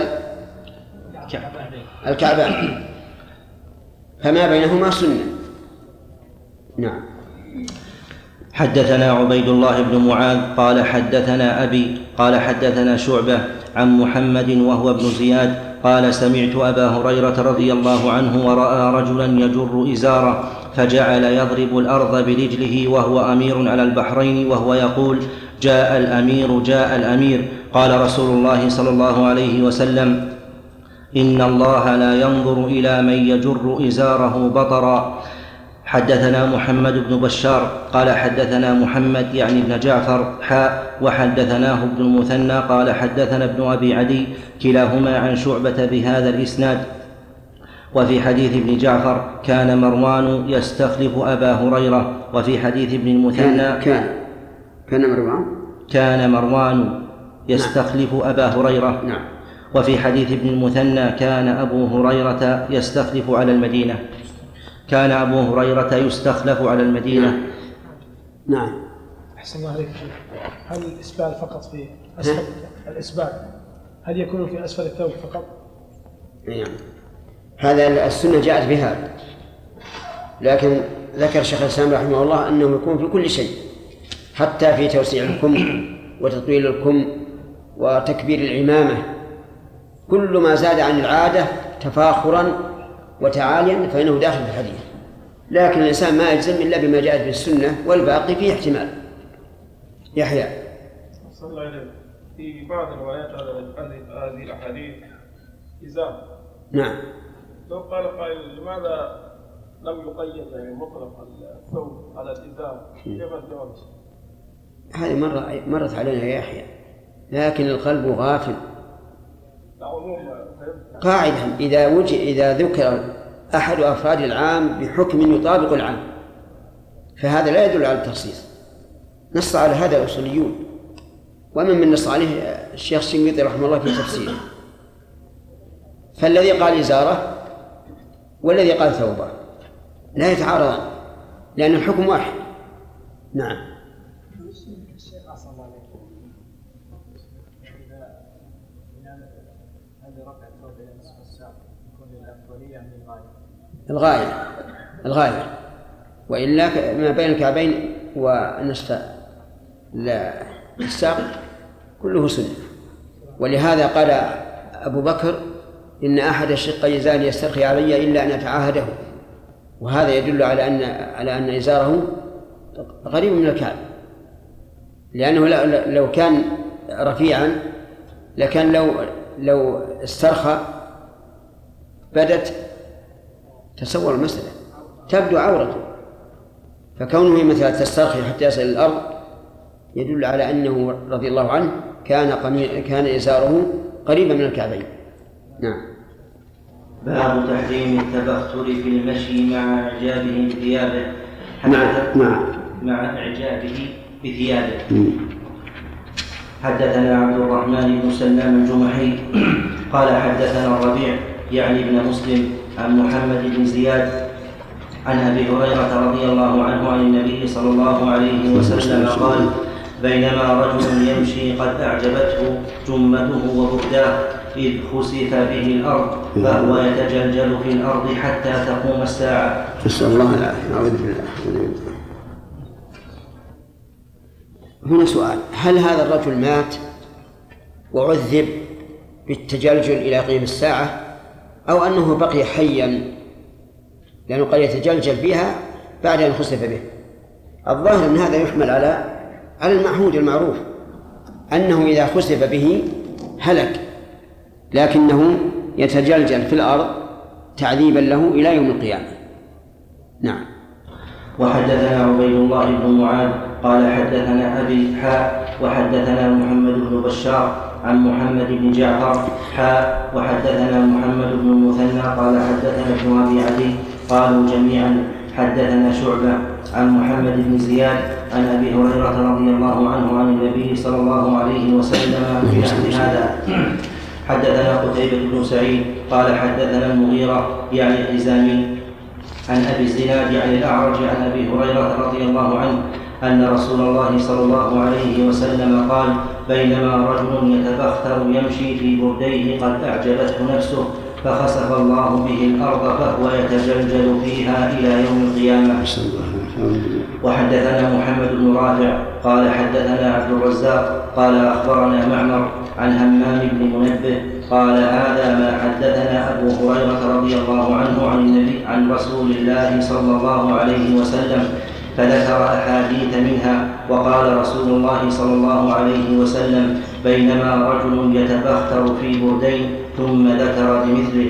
الكعبان فما بينهما سنة. نعم. حدثنا عبيد الله بن معاذ قال حدثنا أبي قال حدثنا شعبة عن محمد وهو ابن زياد قال سمعت أبا هريرة رضي الله عنه ورأى رجلا يجر إزاره فجعل يضرب الأرض برجله وهو أمير على البحرين وهو يقول جاء الأمير جاء الأمير. قال رسول الله صلى الله عليه وسلم إن الله لا ينظر إلى من يجر إزاره بطرا. حدثنا محمد بن بشار قال حدثنا محمد يعني ابن جعفر حاء وحدثناه ابن المثنى قال حدثنا ابن أبي عدي كلاهما عن شعبة بهذا الإسناد. وفي حديث ابن جعفر كان مروان يستخلف أبا هريرة وفي حديث ابن المثنى كان كان مروان كان مروان يستخلف أبا هريرة. نعم. وفي حديث ابن المثنى كان أبو هريرة يستخلف على المدينة كان أبو هريرة يستخلف على المدينة. نعم. أحسن الله عليك. هل الإسبال فقط في أسفل الإسبال هل يكون في أسفل الثوب فقط؟ نعم. هذا السنة جاءت بهذا، لكن ذكر الشيخ الإسلام رحمه الله أنه يكون في كل شيء حتى في توسيع الكم وتطويل الكم وتكبير العمامة، كل ما زاد عن العادة تفاخرا وتعاليا فإنه داخل في الحديث، لكن الإنسان ما يجزم إلا بما جاءت به السنة والباقي فيه احتمال. يحيى صلى الله عليه في بعض الروايات هذه الأحاديث إزار. نعم. لو قال قائل لماذا لم يقيد يعني مطلق الثوب على الإزار كيف الجواب؟ هذه مرة مرت علينا يا يحيى، لكن القلب غافل. قاعدة إذا وجد إذا ذكر أحد أفراد العام بحكم يطابق العام فهذا لا يدل على التخصيص. نص على هذا الأصوليون، ومن من نص عليه الشيخ الشنقيطي رحمه الله في تفسيره. فالذي قال إزارة والذي قال ثوبه لا يتعارضان لأن الحكم واحد. نعم. الغاية الغاية وإلا ما بين الكعبين ونصف الساق كله سنة. ولهذا قال أبو بكر إن أحد الشقين زال يسترخي علي إلا أن أتعاهده، وهذا يدل على أن على أن إزاره قريب من الكعب، لأنه لو كان رفيعا لكان لو لو استرخى بدت تصور المسألة تبدو عورته، فكونه مثلا تسترخي حتى يصل إلى الأرض يدل على أنه رضي الله عنه كان قمي... كان إزاره قريبا من الكعبين. نعم. باب تحريم التبختر في المشي مع إعجابه بثيابه. مع مع مع إعجابه بثيابه. حدثنا عبد الرحمن بن سلام الجمحي قال حدثنا الربيع يعني ابن مسلم عن محمد بن زياد عن أبي هريرة رضي الله عنه عن النبي صلى الله عليه وسلم قال بينما رجل يمشي قد أعجبته جمته وبرداه إذ خسف به الأرض فهو يتجلجل في الأرض حتى تقوم الساعة. نسأل الله العافية. أعوذ بالله. هنا سؤال: هل هذا الرجل مات وعذب بالتجلجل إلى قيام الساعة أو أنه بقي حيا لأنه قد يتجلجل فيها بعد أن خسف به؟ الظاهر أن هذا يحمل على على المعهود المعروف أنه إذا خسف به هلك، لكنه يتجلجل في الأرض تعذيبا له إلى يوم القيامة. نعم. وحدثنا عبيد الله بن معاذ قال حدثنا أبي حاء وحدثنا محمد بن بشار عن محمد بن جعفر حاء وحدثنا محمد بن المثنى قال حدثنا ابن أبي عدي قالوا جميعا حدثنا شعبة عن محمد بن زياد عن أبي هريرة رضي الله عنه عن النبي صلى الله عليه وسلم في مثل هذا. حدثنا قتيبة بن سعيد قال حدثنا المغيرة يعني الحزامي عن أبي الزناد عن الأعرج عن أبي هريرة رضي الله عنه أن رسول الله صلى الله عليه وسلم قال بينما رجل يتبختر يمشي في برديه قد أعجبته نفسه فخسف الله به الأرض فهو يتجلجل فيها إلى يوم القيامة. وحدثنا محمد بن رافع قال حدثنا عبد الرزاق قال أخبرنا معمر عن همام بن منبه قال هذا ما حدثنا أبو هريرة رضي الله عنه عن النبي عن رسول الله صلى الله عليه وسلم فذكر أحاديث منها وقال رسول الله صلى الله عليه وسلم بينما رجل يتبختر في بردين ثم ذكر بمثله.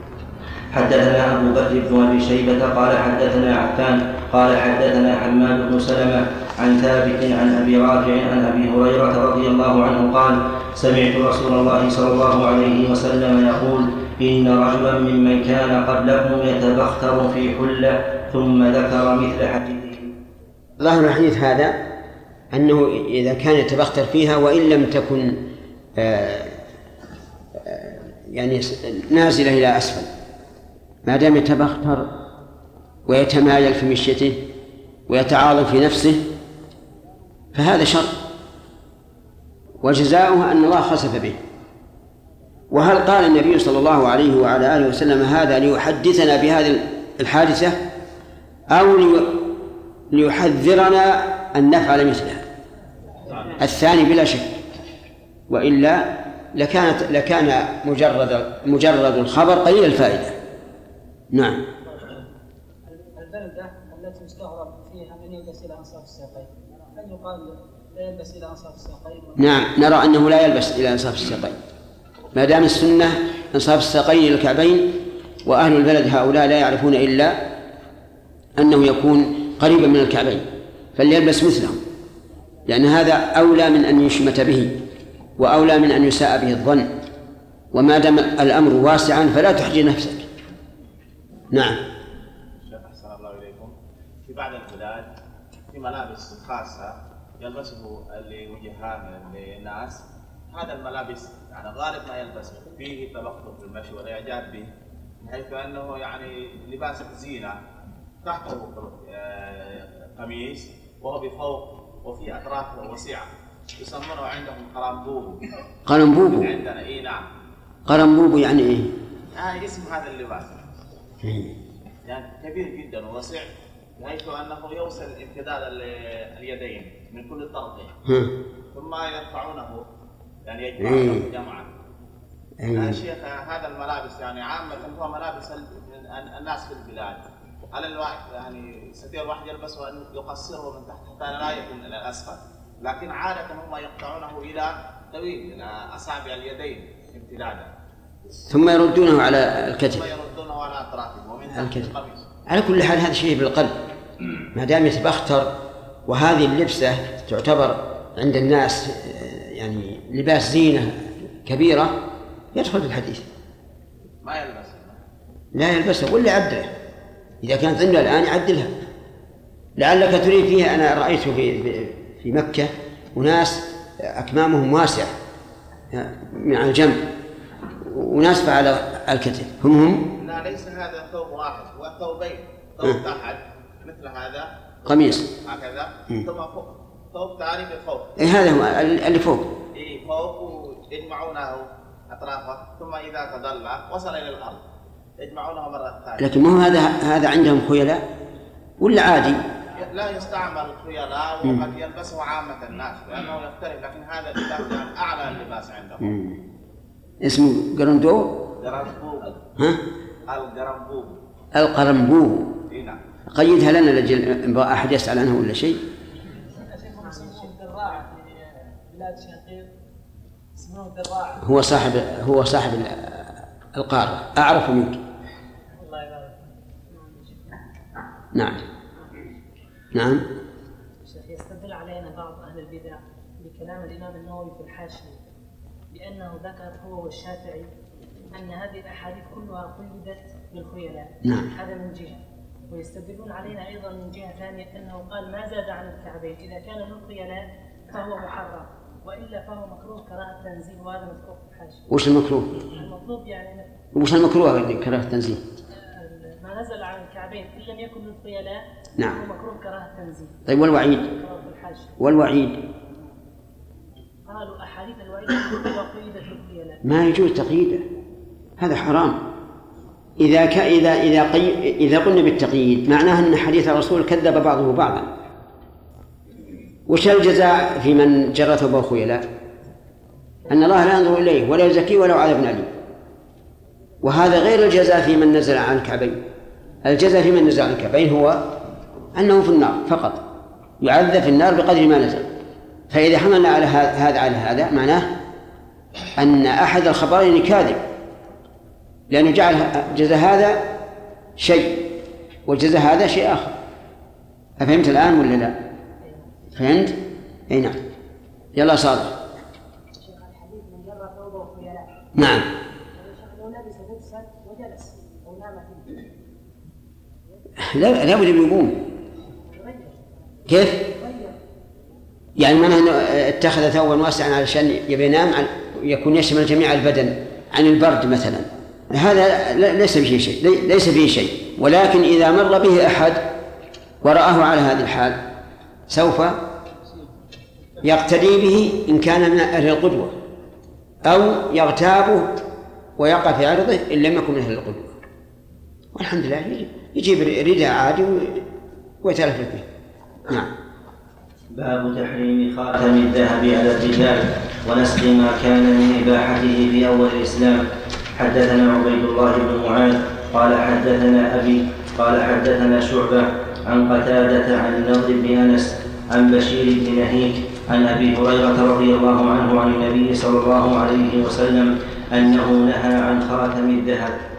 حدثنا أبو بكر بن أبي شيبة قال حدثنا عفان قال حدثنا حماد بن سلمة عن ثابت عن أبي رافع عن أبي هريرة رضي الله عنه قال سمعت رسول الله صلى الله عليه وسلم يقول إن رجلا ممن كان قبلكم يتبختر في حلة ثم ذكر مثل حديثه. ظاهر الحديث هذا أنه إذا كان يتبختر فيها وإن لم تكن آآ آآ يعني نازلة إلى أسفل، ما دام يتبختر ويتمايل في مشيته ويتعاظم في نفسه فهذا شر، وجزاؤه أن الله خسف به. وهل قال النبي صلى الله عليه وعلى آله وسلم هذا ليحدثنا بهذه الحادثة أو ليحذرنا أن نفعل مثلها؟ الثاني بلا شك، وإلا لكانت لكان مجرد مجرد الخبر قليل الفائدة. نعم. البلدة التي يستغرب فيها من يلبس إلى أنصاف الساقين، هل يقال لا يلبس إلى أنصاف الساقين؟ نعم، نرى أنه لا يلبس إلى أنصاف الساقين ما دام السنة أنصاف الساقين إلى الكعبين، وأهل البلد هؤلاء لا يعرفون إلا أنه يكون قريبا من الكعبين فليلبس مثلهم، لأن هذا أولى من أن يشمت به وأولى من أن يساء به الظن، وما دام الأمر واسعا فلا تحجي نفسك. نعم. شيخ أحسن الله إليكم، في بعض البلاد في ملابس خاصة يلبسه لوجهان للناس، هذا الملابس يعني غالب ما يلبسه فيه تبختر في المشي والإعجاب به، بحيث أنه يعني لباس الزينة تحته قميص وهو بفوق وفي أطرافه وسعة، يسمونه عندهم قرنبوب. قرنبوب عندنا إيه؟ نعم. قرنبوب يعني إيه؟ آه اسم هذا اللباس يعني كبير جدا ووسع بحيث أنه يوصل امتداد اليدين من كل طرفين ثم يرفعونه يعني يجمعونه إيه. جمعا. إيه. يا شيخ هذا الملابس يعني عامة هو ملابس الناس في البلاد، هل الواحد يعني يستطيع الواحد يلبسه أن يقصره من تحت حتى لا يكون إلى الأسفل، لكن عادة هم يقطعونه إلى طويل إلى أصابع اليدين امتدادا، ثم يردونه على الكتف، ثم يردونه على أطرافه ومن تحت القميص. على كل حال هذا شيء بالقلب، ما دام يتبختر، وهذه اللبسة تعتبر عند الناس يعني لباس زينة كبيرة، يدخل في الحديث. ما يلبسه، لا يلبسه ولا يعدله، إذا كانت عنده الآن يعدلها. لعلك تريد فيها، أنا رأيته في في مكة وناس أكمامهم واسعة من على الجنب وناس على الكتف، هم هم لا ليس هذا ثوب واحد، هو ثوبين، ثوب تحت مثل هذا قميص هكذا، ثم فوق ثوب ثاني بفوق. إيه هذا هو اللي فوق. إيه فوق ويجمعونه أطرافه، ثم إذا تضلع وصل إلى الأرض يجمعونه مرة ثانية. لكن ما هو هذا هذا عندهم خيلاء ولا عادي؟ لا يستعمل خيلاء، وقد يلبسه عامة الناس لأنه يختلف، لكن هذا اللباس يعني أعلى اللباس عندهم. مم. اسمه قرندو؟ قرنبوب. ها؟ القرنبوب. القرنبوب. نعم. قيدها لنا لجل أحد يسأل عنها ولا شيء؟ هو صاحب هو صاحب القارة، أعرف منك. نعم نعم. شيخ يستدل علينا بعض أهل البدع بكلام الإمام النووي في الحاشية بأنه ذكر هو والشافعي أن هذه الأحاديث كلها قيدت بالخيلاء. نعم. هذا من جهة، ويستدلون علينا أيضا من جهة ثانية أنه قال ما زاد عن الكعبين إذا كان للخيلاء فهو محرم، وإلا فهو مكروه كراهة تنزيه، وهذا مذكور في الحاشية. وش المكروه؟ المطلوب يعني وش المكروه كراهة تنزيه؟ ما نزل عن الكعبين إن لم يكن للخيلاء نعم. فهو مكروه كراهة تنزيه. طيب والوعيد؟ والوعيد؟ قالوا أحاديث الوعيد كلها قيدت بالخيلاء. ما يجوز تقييده، هذا حرام. إذا ك... إذا إذا قي... إذا قلنا بالتقييد معناه أن حديث الرسول كذب بعضه بعضا. وش الجزاء في من جر ثوبه خيلاء؟ أن الله لا ينظر إليه ولا يزكيه ولا عذاب أليم. وهذا غير الجزاء في من نزل عن الكعبين. الجزاء في من نزل عن الكعبين هو أنه في النار فقط، يعذب في النار بقدر ما نزل. فإذا حملنا على هذا على هذا معناه أن أحد الخبرين كاذب، لأنه جعل جزاء هذا شيء والجزاء هذا شيء آخر. أفهمت الآن ولا لا؟ فهمت؟ أي نعم. يلا صادق. نعم. لا لا بد يقوم. كيف؟ يعني من اتخذ ثوبا واسعا علشان يبي ينام يكون يشمل جميع البدن عن البرد مثلا، هذا ليس فيه شيء، ليس فيه شيء. ولكن إذا مر به أحد ورآه على هذه الحال سوف يقتدي به إن كان من أهل القدوة، أو يغتابه ويقع في عرضه إن لم يكن من أهل القدوة. والحمد لله يجيب رداء عادي ويتلف به. نعم. باب تحريم خاتم الذهب على الرجال ونسخ ما كان من إباحته في أول الإسلام. حدثنا عبيد الله بن معاذ قال حدثنا أبي قال حدثنا شعبة عن قتادة عن النضر بن أنس عن بشير بن نهيك عن أبي هريرة رضي الله عنه عن النبي صلى الله عليه وسلم أنه نهى عن خاتم الذهب